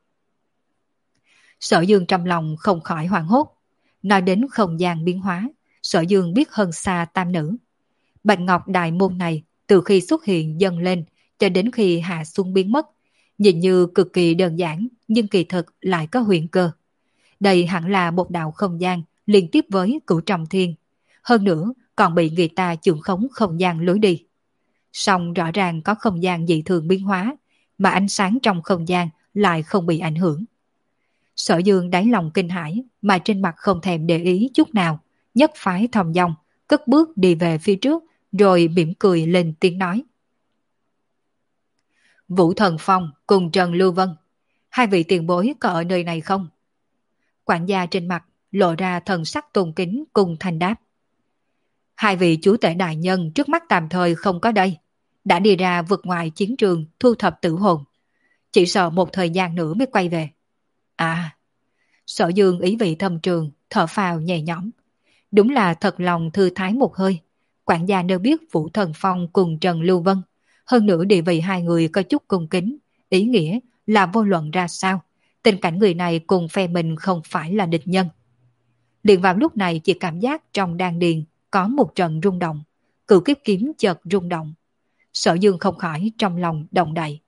Speaker 1: Sở Dương trong lòng không khỏi hoảng hốt. Nói đến không gian biến hóa, Sở Dương biết hơn xa tam nữ. Bạch Ngọc Đại Môn này từ khi xuất hiện dâng lên cho đến khi hạ xuống biến mất, nhìn như cực kỳ đơn giản nhưng kỳ thực lại có huyền cơ. Đây hẳn là một đạo không gian liên tiếp với Cửu Trọng Thiên, hơn nữa còn bị người ta chưởng khống không gian lối đi. Song rõ ràng có không gian dị thường biến hóa, mà ánh sáng trong không gian lại không bị ảnh hưởng. Sở Dương đáy lòng kinh hãi, mà trên mặt không thèm để ý chút nào, nhất phái thong dong, cất bước đi về phía trước, rồi mỉm cười lên tiếng nói: Vũ Thần Phong cùng Trần Lưu Vân, hai vị tiền bối có ở nơi này không? Quản gia trên mặt lộ ra thần sắc tôn kính cùng thành đáp: hai vị chúa tể đại nhân trước mắt tạm thời không có đây, đã đi ra vượt ngoài chiến trường thu thập tử hồn, chỉ sợ một thời gian nữa mới quay về. À, Sở Dương ý vị thâm trường, thở phào nhẹ nhõm. Đúng là thật lòng thư thái một hơi. Quản gia đều biết Vũ Thần Phong cùng Trần Lưu Vân, hơn nữa địa vị hai người có chút cung kính, ý nghĩa là vô luận ra sao, tình cảnh người này cùng phe mình không phải là địch nhân. Liền vào lúc này chỉ cảm giác trong đan điền có một trận rung động, cửu kiếp kiếm chợt rung động. Sở Dương không khỏi trong lòng động đậy.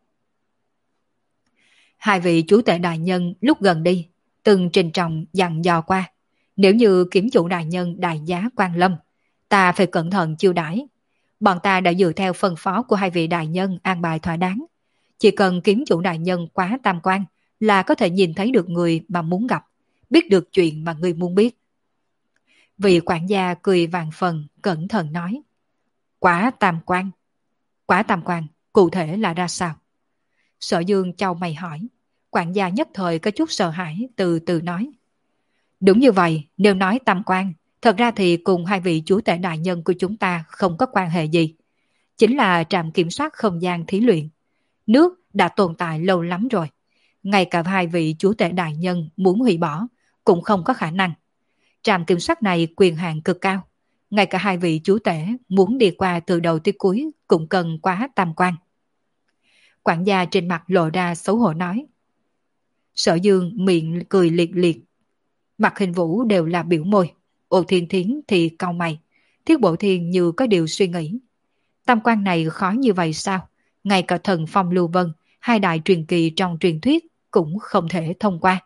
Speaker 1: Hai vị chúa tể đại nhân lúc gần đi từng trình trọng dặn dò qua, nếu như kiếm chủ đại nhân đại giá quan lâm, ta phải cẩn thận chiêu đãi. Bọn ta đã dựa theo phân phó của hai vị đại nhân an bài thỏa đáng, chỉ cần kiếm chủ đại nhân quá tam quan là có thể nhìn thấy được người mà muốn gặp, biết được chuyện mà người muốn biết. Vị quản gia cười vàng phần, cẩn thận nói: Quá tam quan. Quá tam quan cụ thể là ra sao? Sở Dương chau mày hỏi. Quản gia nhất thời có chút sợ hãi, từ từ nói: Đúng như vậy, nếu nói tam quan, thật ra thì cùng hai vị chúa tể đại nhân của chúng ta không có quan hệ gì. Chính là trạm kiểm soát không gian thí luyện. Nước đã tồn tại lâu lắm rồi. Ngay cả hai vị chúa tể đại nhân muốn hủy bỏ cũng không có khả năng. Trạm kiểm soát này quyền hạn cực cao, ngay cả hai vị chúa tể muốn đi qua từ đầu tới cuối cũng cần quá tam quan. Quản gia trên mặt lộ ra xấu hổ nói. Sở Dương miệng cười liệt liệt. Mặt Hình Vũ đều là biểu môi. Ô Thiên Thiến thì cau mày. Thiết Bộ Thiên như có điều suy nghĩ. Tam quan này khó như vậy sao? Ngay cả thần Phong Lưu Vân, hai đại truyền kỳ trong truyền thuyết cũng không thể thông qua.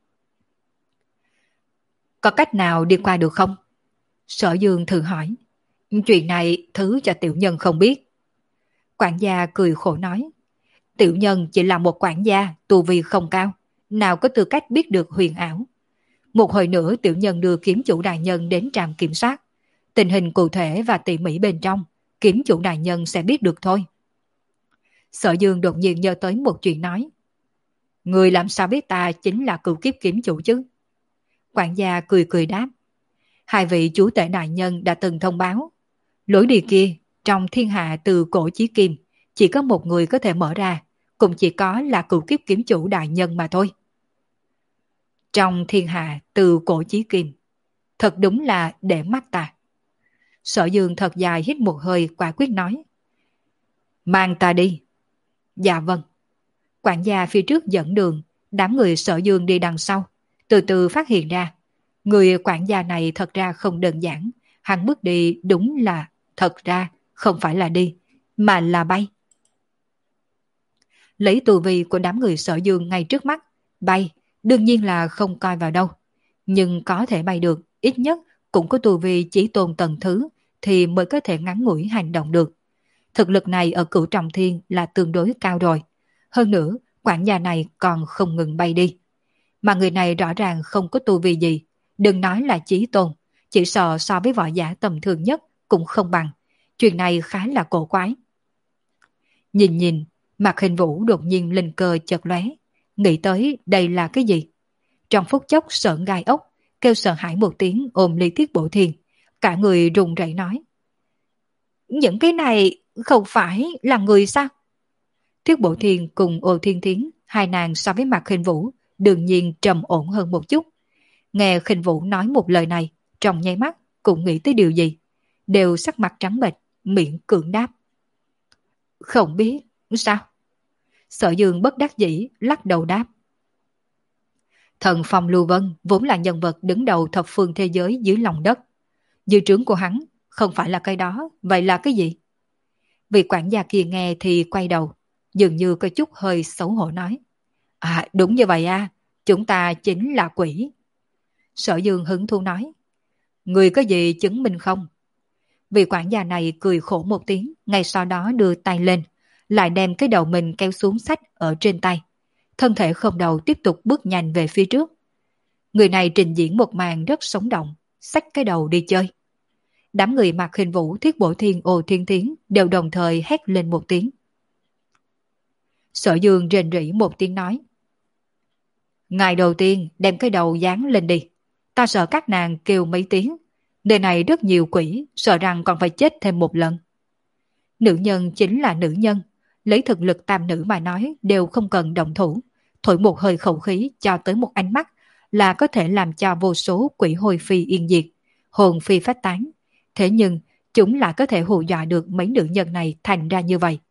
Speaker 1: Có cách nào đi qua được không? Sở Dương thử hỏi. Chuyện này thứ cho tiểu nhân không biết. Quản gia cười khổ nói. Tiểu nhân chỉ là một quản gia, tu vi không cao, nào có tư cách biết được huyền ảo. Một hồi nữa tiểu nhân đưa kiếm chủ đại nhân đến trạm kiểm soát. Tình hình cụ thể và tỉ mỉ bên trong, kiếm chủ đại nhân sẽ biết được thôi. Sở Dương đột nhiên nhớ tới một chuyện nói. Người làm sao biết ta chính là cựu kiếp kiếm chủ chứ? Quản gia cười cười đáp. Hai vị chủ tể đại nhân đã từng thông báo. Lối đi kia, trong thiên hạ từ cổ chí kim, chỉ có một người có thể mở ra, cũng chỉ có là cựu kiếp kiếm chủ đại nhân mà thôi. Trong thiên hạ từ cổ chí kim, thật đúng là để mắt ta. Sở Dương thật dài hít một hơi quả quyết nói. Mang ta đi. Dạ vâng. Quản gia phía trước dẫn đường, đám người Sở Dương đi đằng sau, từ từ phát hiện ra. Người quản gia này thật ra không đơn giản, hắn bước đi đúng là thật ra không phải là đi, mà là bay. Lấy tu vi của đám người Sở Dương ngay trước mắt, bay, đương nhiên là không coi vào đâu. Nhưng có thể bay được, ít nhất cũng có tu vi chỉ tôn tầng thứ, thì mới có thể ngắn ngủi hành động được. Thực lực này ở Cửu Trọng Thiên là tương đối cao rồi. Hơn nữa, quản gia này còn không ngừng bay đi. Mà người này rõ ràng không có tu vi gì, đừng nói là chí tôn, chỉ sợ so với võ giả tầm thường nhất cũng không bằng. Chuyện này khá là cổ quái. Nhìn nhìn, mặt Hình Vũ đột nhiên linh cơ chợt lóe, nghĩ tới đây là cái gì. Trong phút chốc sởn gai ốc, kêu sợ hãi một tiếng ôm Lý Thiết Bổ Thiên, cả người run rẩy nói. Những cái này không phải là người sao? Thiết Bổ Thiên cùng Ô Thiên Thiến, hai nàng so với mặt Hình Vũ đương nhiên trầm ổn hơn một chút. Nghe Hình Vũ nói một lời này, trong nháy mắt cũng nghĩ tới điều gì, đều sắc mặt trắng bệch, miệng cưỡng đáp. Không biết, sao? Sở Dương bất đắc dĩ, lắc đầu đáp. Thần Phong Lưu Vân vốn là nhân vật đứng đầu thập phương thế giới dưới lòng đất. Dư trướng của hắn không phải là cái đó, vậy là cái gì? Vị quản gia kia nghe thì quay đầu, dường như có chút hơi xấu hổ nói. À đúng như vậy à, chúng ta chính là quỷ. Sở Dương hứng thú nói. Người có gì chứng minh không? Vị quản gia này cười khổ một tiếng, ngay sau đó đưa tay lên, lại đem cái đầu mình kéo xuống sách ở trên tay. Thân thể không đầu tiếp tục bước nhanh về phía trước. Người này trình diễn một màn rất sống động, xách cái đầu đi chơi. Đám người mặc Hình Vũ, Thiết Bổ Thiên, Ô Thiên Thiến đều đồng thời hét lên một tiếng. Sở Dương rền rỉ một tiếng nói. Ngày đầu tiên đem cái đầu dán lên đi. Ta sợ các nàng kêu mấy tiếng. Nơi này rất nhiều quỷ, sợ rằng còn phải chết thêm một lần. Nữ nhân chính là nữ nhân. Lấy thực lực tam nữ mà nói đều không cần động thủ. Thổi một hơi khẩu khí cho tới một ánh mắt là có thể làm cho vô số quỷ hôi phi yên diệt, hồn phi phách tán. Thế nhưng chúng lại có thể hù dọa được mấy nữ nhân này thành ra như vậy.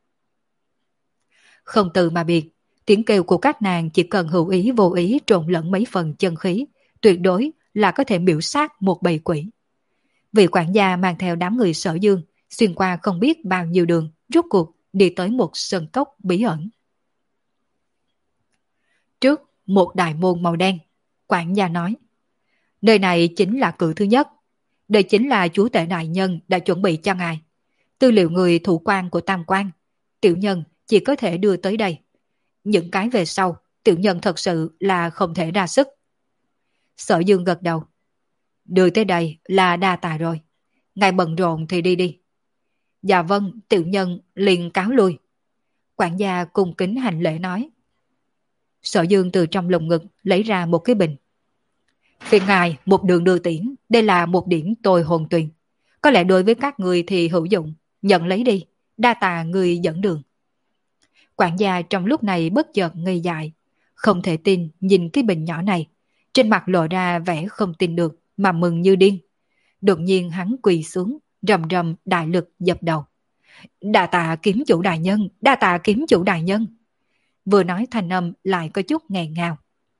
Speaker 1: Không từ mà biệt, tiếng kêu của các nàng chỉ cần hữu ý vô ý trộn lẫn mấy phần chân khí, tuyệt đối là có thể miễu sát một bầy quỷ. Vị quản gia mang theo đám người Sở Dương, xuyên qua không biết bao nhiêu đường, rốt cuộc đi tới một sơn cốc bí ẩn. Trước một đại môn màu đen, quản gia nói. Nơi này chính là cửa thứ nhất. Đây chính là chúa tể đại nhân đã chuẩn bị cho ngài. Tư liệu người thủ quan của Tam Quan, tiểu nhân chỉ có thể đưa tới đây. Những cái về sau, tiểu nhân thật sự là không thể ra sức. Sở Dương gật đầu. Đưa tới đây là đa tài rồi. Ngài bận rộn thì đi đi. Dạ vâng, tiểu nhân liền cáo lui. Quản gia cung kính hành lễ nói. Sở Dương từ trong lồng ngực lấy ra một cái bình. Phiền ngài một đường đưa tiễn, đây là một điểm tôi hồn tuyền. Có lẽ đối với các người thì hữu dụng, nhận lấy đi, đa tà người dẫn đường. Quản gia trong lúc này bất chợt ngây dại, không thể tin nhìn cái bình nhỏ này, trên mặt lộ ra vẻ không tin được mà mừng như điên. Đột nhiên hắn quỳ xuống, rầm rầm đại lực dập đầu. Đa tạ kiếm chủ đại nhân, đa tạ kiếm chủ đại nhân. Vừa nói thanh âm lại có chút nghẹn ngào.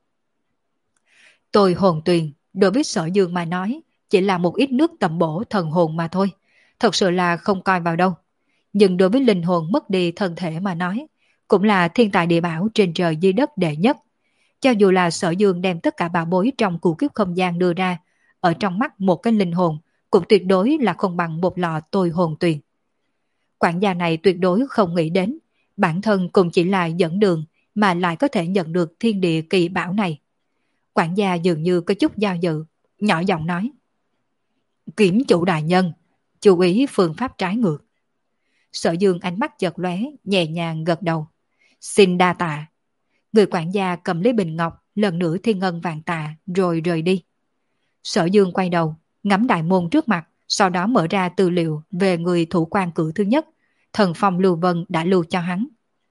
Speaker 1: Tôi hồn tuyền, đối với Sở Dương mà nói, chỉ là một ít nước tầm bổ thần hồn mà thôi. Thật sự là không coi vào đâu. Nhưng đối với linh hồn mất đi thân thể mà nói, cũng là thiên tài địa bảo trên trời dưới đất đệ nhất. Cho dù là Sở Dương đem tất cả bảo bối trong cửu kiếp không gian đưa ra, ở trong mắt một cái linh hồn, cũng tuyệt đối là không bằng một lọ tôi hồn tuyền. Quản gia này tuyệt đối không nghĩ đến, bản thân cũng chỉ là dẫn đường, mà lại có thể nhận được thiên địa kỳ bảo này. Quản gia dường như có chút do dự, nhỏ giọng nói. Kiểm chủ đại nhân, chú ý phương pháp trái ngược. Sở Dương ánh mắt chợt lóe, nhẹ nhàng gật đầu. Xin đa tạ. Người quản gia cầm lấy bình ngọc, lần nữa thiên ngân vàng tạ, rồi rời đi. Sở Dương quay đầu, ngắm đại môn trước mặt, sau đó mở ra tư liệu về người thủ quan cử thứ nhất, thần phong Lưu Vân đã lưu cho hắn.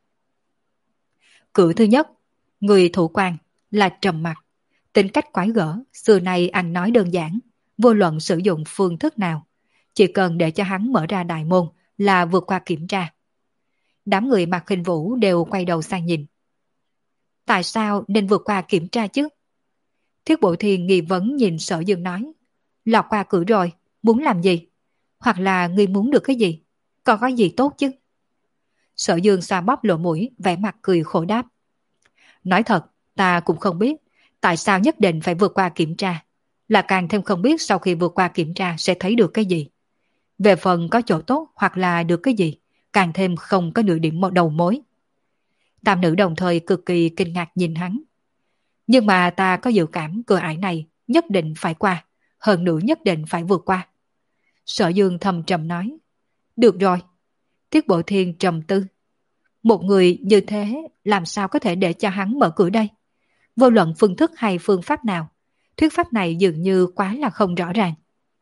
Speaker 1: Cử thứ nhất, người thủ quan là trầm mặc, tính cách quái gở, xưa nay anh nói đơn giản, vô luận sử dụng phương thức nào, chỉ cần để cho hắn mở ra đại môn là vượt qua kiểm tra. Đám người Mạc Khinh Vũ đều quay đầu sang nhìn. Tại sao nên vượt qua kiểm tra chứ? Thiết Bộ Thiên nghi vấn nhìn Sở Dương nói. Lọt qua cửa rồi, muốn làm gì? Hoặc là ngươi muốn được cái gì? Còn có gì tốt chứ? Sở Dương xoa bóp lỗ mũi, vẻ mặt cười khổ đáp. Nói thật, ta cũng không biết tại sao nhất định phải vượt qua kiểm tra. Là càng thêm không biết sau khi vượt qua kiểm tra sẽ thấy được cái gì. Về phần có chỗ tốt hoặc là được cái gì, càng thêm không có nửa điểm đầu mối. Tam nữ đồng thời cực kỳ kinh ngạc nhìn hắn. Nhưng mà ta có dự cảm cửa ải này nhất định phải qua, hơn nữa nhất định phải vượt qua. Sở Dương thầm trầm nói. Được rồi. Thiết Bộ Thiên trầm tư. Một người như thế làm sao có thể để cho hắn mở cửa đây? Vô luận phương thức hay phương pháp nào, thuyết pháp này dường như quá là không rõ ràng.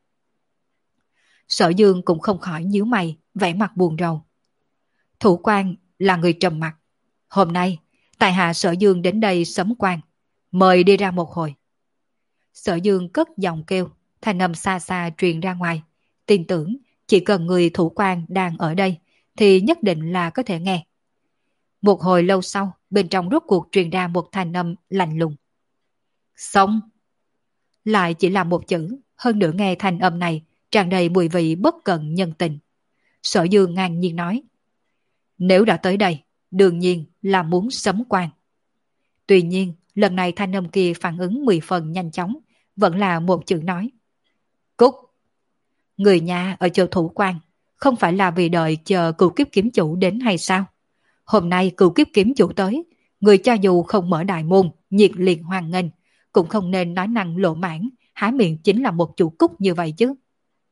Speaker 1: Sở Dương cũng không khỏi nhíu mày, vẻ mặt buồn rầu. Thủ quan là người trầm mặc. Hôm nay, tại hạ Sở Dương đến đây sấm quan, mời đi ra một hồi. Sở Dương cất giọng kêu, thanh âm xa xa truyền ra ngoài. Tin tưởng chỉ cần người thủ quan đang ở đây thì nhất định là có thể nghe. Một hồi lâu sau, bên trong rốt cuộc truyền ra một thanh âm lạnh lùng. Xong! Lại chỉ là một chữ, hơn nữa nghe thanh âm này tràn đầy mùi vị bất cận nhân tình. Sở Dương ngang nhiên nói. Nếu đã tới đây, đương nhiên là muốn sấm quan. Tuy nhiên, lần này thanh âm kia phản ứng mười phần nhanh chóng, vẫn là một chữ nói. Cút! Người nhà ở chỗ thủ quan, không phải là vì đợi chờ cửu kiếp kiếm chủ đến hay sao? Hôm nay cửu kiếp kiếm chủ tới, người cho dù không mở đại môn, nhiệt liệt hoan nghênh, cũng không nên nói năng lộ mãn, há miệng chính là một chủ cúc như vậy chứ.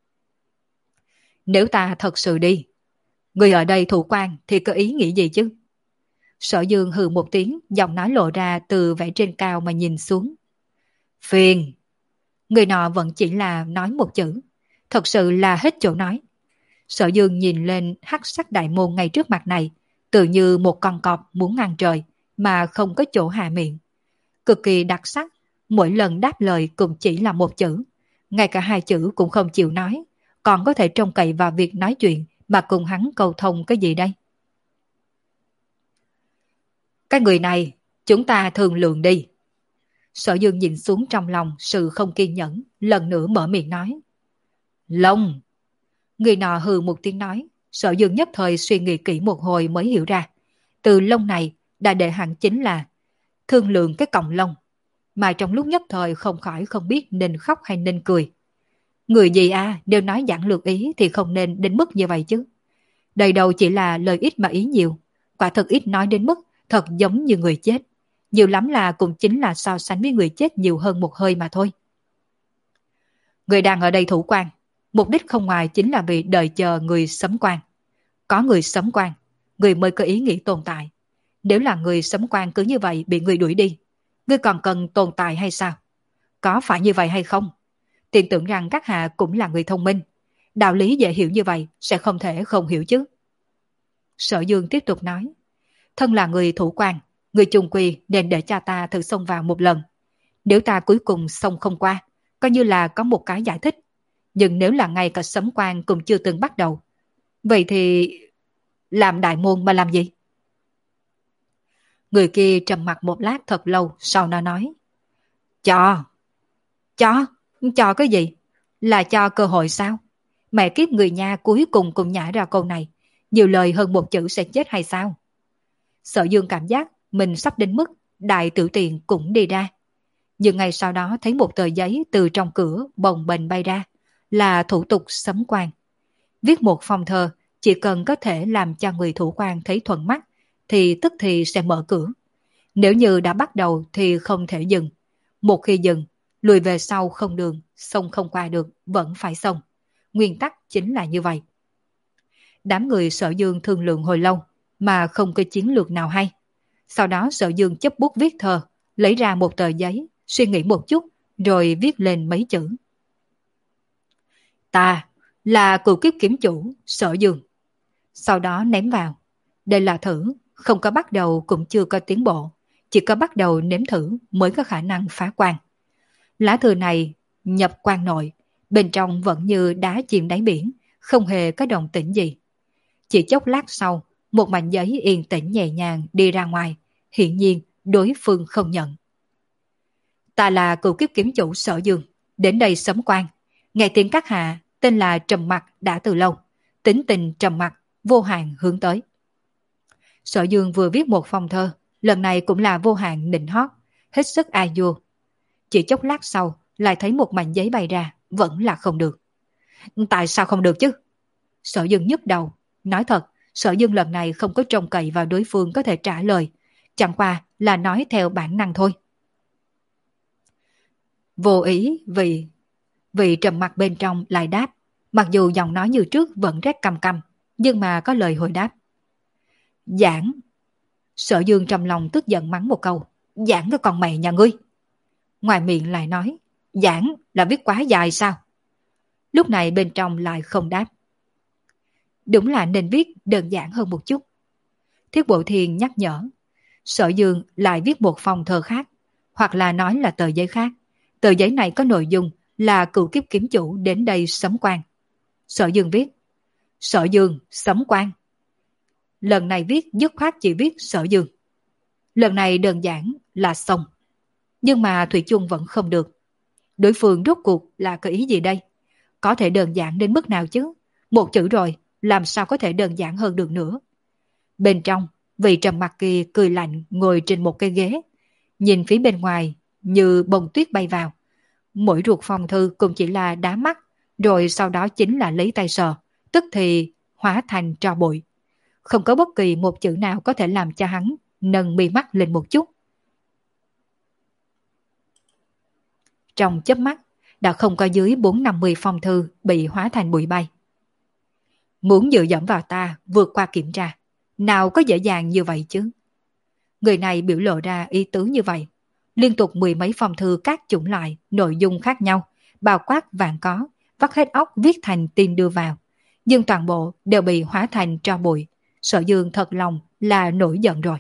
Speaker 1: Nếu ta thật sự đi, người ở đây thủ quan thì có ý nghĩ gì chứ? Sở Dương hừ một tiếng, giọng nói lộ ra từ vẻ trên cao mà nhìn xuống. Phiền! Người nọ vẫn chỉ là nói một chữ, thật sự là hết chỗ nói. Sở Dương nhìn lên hắc sắc đại môn ngay trước mặt này, tự như một con cọp muốn ngăn trời, mà không có chỗ hạ miệng. Cực kỳ đặc sắc, mỗi lần đáp lời cũng chỉ là một chữ, ngay cả hai chữ cũng không chịu nói, còn có thể trông cậy vào việc nói chuyện mà cùng hắn cầu thông cái gì đây? Cái người này, chúng ta thương lượng đi. Sở Dương nhìn xuống trong lòng sự không kiên nhẫn, lần nữa mở miệng nói. Lông! Người nọ hừ một tiếng nói, Sở Dương nhất thời suy nghĩ kỹ một hồi mới hiểu ra. Từ lông này đã để hẳn chính là thương lượng cái cọng lông, mà trong lúc nhất thời không khỏi không biết nên khóc hay nên cười. Người gì à, đều nói giảng lược ý thì không nên đến mức như vậy chứ. Đầy đầu chỉ là lời ít mà ý nhiều, quả thật ít nói đến mức thật giống như người chết. Nhiều lắm là cũng chính là so sánh với người chết nhiều hơn một hơi mà thôi. Người đang ở đây thủ quan, mục đích không ngoài chính là vì đợi chờ người sấm quan. Có người sấm quan, người mới có ý nghĩ tồn tại. Nếu là người sấm quan cứ như vậy bị người đuổi đi, ngươi còn cần tồn tại hay sao? Có phải như vậy hay không? Tin tưởng rằng các hạ cũng là người thông minh. Đạo lý dễ hiểu như vậy sẽ không thể không hiểu chứ. Sở Dương tiếp tục nói. Thân là người thủ quan, người chung quy nên để cha ta thử xông vào một lần. Nếu ta cuối cùng xông không qua, coi như là có một cái giải thích. Nhưng nếu là ngay cả sấm quan cũng chưa từng bắt đầu, vậy thì làm đại môn mà làm gì? Người kia trầm mặc một lát thật lâu, sau đó nói. Cho. Cho? Cho cái gì? Là cho cơ hội sao? Mẹ kiếp người nhà cuối cùng cũng nhả ra câu này. Nhiều lời hơn một chữ sẽ chết hay sao? Sở Dương cảm giác mình sắp đến mức đại tử tiền cũng đi ra. Nhưng ngay sau đó thấy một tờ giấy từ trong cửa bồng bềnh bay ra, là thủ tục sấm quan. Viết một phong thơ, chỉ cần có thể làm cho người thủ quan thấy thuận mắt, thì tức thì sẽ mở cửa. Nếu như đã bắt đầu thì không thể dừng. Một khi dừng, lùi về sau không đường, xông không qua được, vẫn phải xông. Nguyên tắc chính là như vậy. Đám người Sở Dương thương lượng hồi lâu, mà không có chiến lược nào hay. Sau đó Sở Dương chấp bút viết thơ, lấy ra một tờ giấy, suy nghĩ một chút, rồi viết lên mấy chữ. Ta là cựu kiếp kiếm chủ Sở Dương. Sau đó ném vào. Đây là thử, không có bắt đầu cũng chưa có tiến bộ. Chỉ có bắt đầu nếm thử mới có khả năng phá quan. Lá thư này nhập quan nội, bên trong vẫn như đá chìm đáy biển, không hề có động tĩnh gì. Chỉ chốc lát sau, một mảnh giấy yên tĩnh nhẹ nhàng đi ra ngoài, hiển nhiên đối phương không nhận. Ta là cựu kiếp kiếm chủ Sở Dương, đến đây sấm quan. Nghe tiếng các hạ, tên là Trầm Mặc đã từ lâu, tính tình trầm mặc, vô hạn hướng tới. Sở Dương vừa viết một phong thơ, lần này cũng là vô hạn nịnh hót, hết sức ai vua. Chỉ chốc lát sau, lại thấy một mảnh giấy bay ra, vẫn là không được. Tại sao không được chứ? Sở Dương nhức đầu, nói thật, Sở Dương lần này không có trông cậy vào đối phương có thể trả lời, chẳng qua là nói theo bản năng thôi. Vô ý vì vì trầm mặc bên trong lại đáp, mặc dù giọng nói như trước vẫn rất căm căm, nhưng mà có lời hồi đáp. Giảng. Sở Dương trầm lòng tức giận mắng một câu. Giảng cái con mẹ nhà ngươi. Ngoài miệng lại nói, giảng là viết quá dài sao? Lúc này bên trong lại không đáp. Đúng là nên viết đơn giản hơn một chút. Thiết Bộ Thiên nhắc nhở. Sở Dương lại viết một phong thơ khác, hoặc là nói là tờ giấy khác. Tờ giấy này có nội dung là cựu kiếp kiếm chủ đến đây sấm quan. Sở Dương viết. Sở Dương sấm quan. Lần này viết dứt khoát chỉ viết Sở Dương. Lần này đơn giản là xong. Nhưng mà Thủy chung vẫn không được. Đối phương rốt cuộc là có ý gì đây? Có thể đơn giản đến mức nào chứ? Một chữ rồi, làm sao có thể đơn giản hơn được nữa? Bên trong, vị trầm mặc kia cười lạnh ngồi trên một cái ghế. Nhìn phía bên ngoài như bông tuyết bay vào. Mỗi ruột phong thư cũng chỉ là đá mắt, rồi sau đó chính là lấy tay sờ, tức thì hóa thành tro bụi. Không có bất kỳ một chữ nào có thể làm cho hắn nâng mi mắt lên một chút. Trong chớp mắt, đã không có dưới bốn năm mươi phong thư bị hóa thành bụi bay. Muốn dựa dẫm vào ta vượt qua kiểm tra, nào có dễ dàng như vậy chứ? Người này biểu lộ ra ý tứ như vậy. Liên tục mười mấy phong thư các chủng loại, nội dung khác nhau, bao quát vạn có, vắt hết óc viết thành tin đưa vào. Nhưng toàn bộ đều bị hóa thành tro bụi. Sở Dương thật lòng là nổi giận rồi.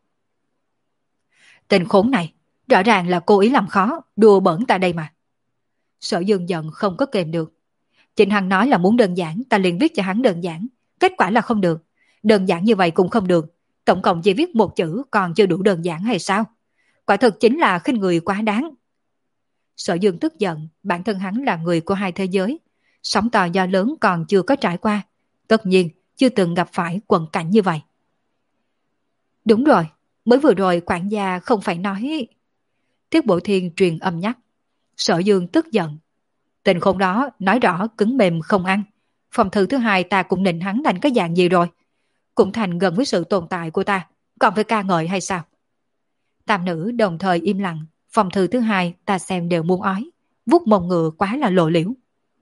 Speaker 1: Tên khốn này, rõ ràng là cố ý làm khó, đùa bỡn ta đây mà. Sở Dương giận không có kềm được. Trịnh Hằng nói là muốn đơn giản, ta liền viết cho hắn đơn giản. Kết quả là không được. Đơn giản như vậy cũng không được. Tổng cộng chỉ viết một chữ còn chưa đủ đơn giản hay sao? Quả thực chính là khinh người quá đáng. Sở Dương tức giận, bản thân hắn là người của hai thế giới. Sóng to gió lớn còn chưa có trải qua. Tất nhiên, chưa từng gặp phải quần cảnh như vậy. Đúng rồi, mới vừa rồi quản gia không phải nói... Thiết Bộ Thiên truyền âm nhắc. Sở Dương tức giận. Tình khốn đó nói rõ cứng mềm không ăn. Phòng thư thứ hai ta cũng nịnh hắn thành cái dạng gì rồi. Cũng thành gần với sự tồn tại của ta. Còn phải ca ngợi hay sao? Tam nữ đồng thời im lặng. Phòng thư thứ hai ta xem đều muốn ói. Vút mông ngựa quá là lộ liễu.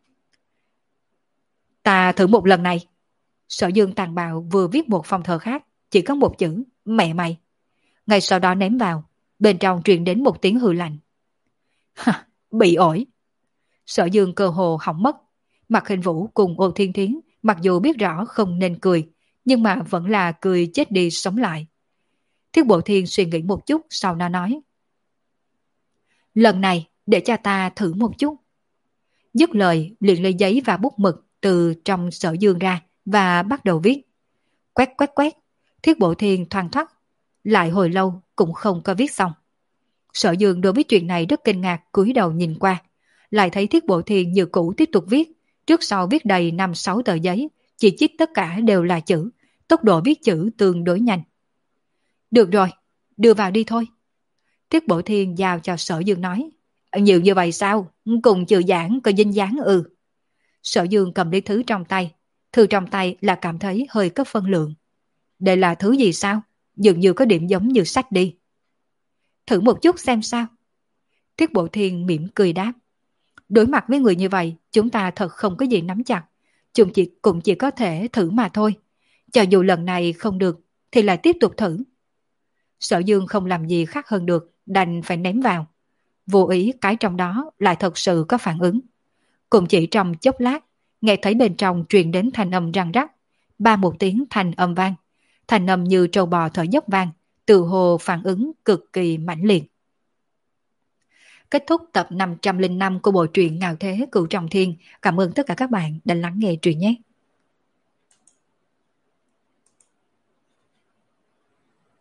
Speaker 1: Ta thử một lần này. Sở Dương tàn bạo vừa viết một phong thơ khác. Chỉ có một chữ mẹ mày. Ngay sau đó ném vào. Bên trong truyền đến một tiếng hư lạnh. Ha, bị ổi. Sở Dương cơ hồ hỏng mất. Mặt Hình Vũ cùng Ô Thiên Thiến mặc dù biết rõ không nên cười, nhưng mà vẫn là cười chết đi sống lại. Thiết Bộ Thiên suy nghĩ một chút sau đó nói. Lần này để cho ta thử một chút. Dứt lời liền lấy giấy và bút mực từ trong Sở Dương ra và bắt đầu viết. Quét quét quét, Thiết Bộ Thiên thoăn thoắt, lại hồi lâu cũng không có viết xong. Sở Dương đối với chuyện này rất kinh ngạc, cúi đầu nhìn qua, lại thấy Thiết Bộ Thiên như cũ tiếp tục viết, trước sau viết đầy năm sáu tờ giấy, chỉ chít tất cả đều là chữ, tốc độ viết chữ tương đối nhanh. Được rồi, đưa vào đi thôi. Thiết Bộ Thiên giao cho Sở Dương nói. Nhiều như vậy sao? Cùng chữ giảng có dinh dáng ư? Sở Dương cầm lấy thứ trong tay, thư trong tay là cảm thấy hơi có phân lượng. Đây là thứ gì sao? Dường như có điểm giống như sách đi. Thử một chút xem sao. Thiết Bộ Thiên mỉm cười đáp. Đối mặt với người như vậy, chúng ta thật không có gì nắm chặt. Chúng chỉ cũng chỉ có thể thử mà thôi. Cho dù lần này không được, thì lại tiếp tục thử. Sở Dương không làm gì khác hơn được, đành phải ném vào. Vô ý cái trong đó lại thật sự có phản ứng. Cũng chỉ trong chốc lát, nghe thấy bên trong truyền đến thanh âm răng rắc, ba một tiếng thanh âm vang. Thanh âm như trâu bò thở dốc vang, từ hồ phản ứng cực kỳ mãnh liệt. Kết thúc tập năm trăm lẻ năm của bộ truyện Ngạo Thế Cửu Trọng Thiên. Cảm ơn tất cả các bạn đã lắng nghe truyện nhé.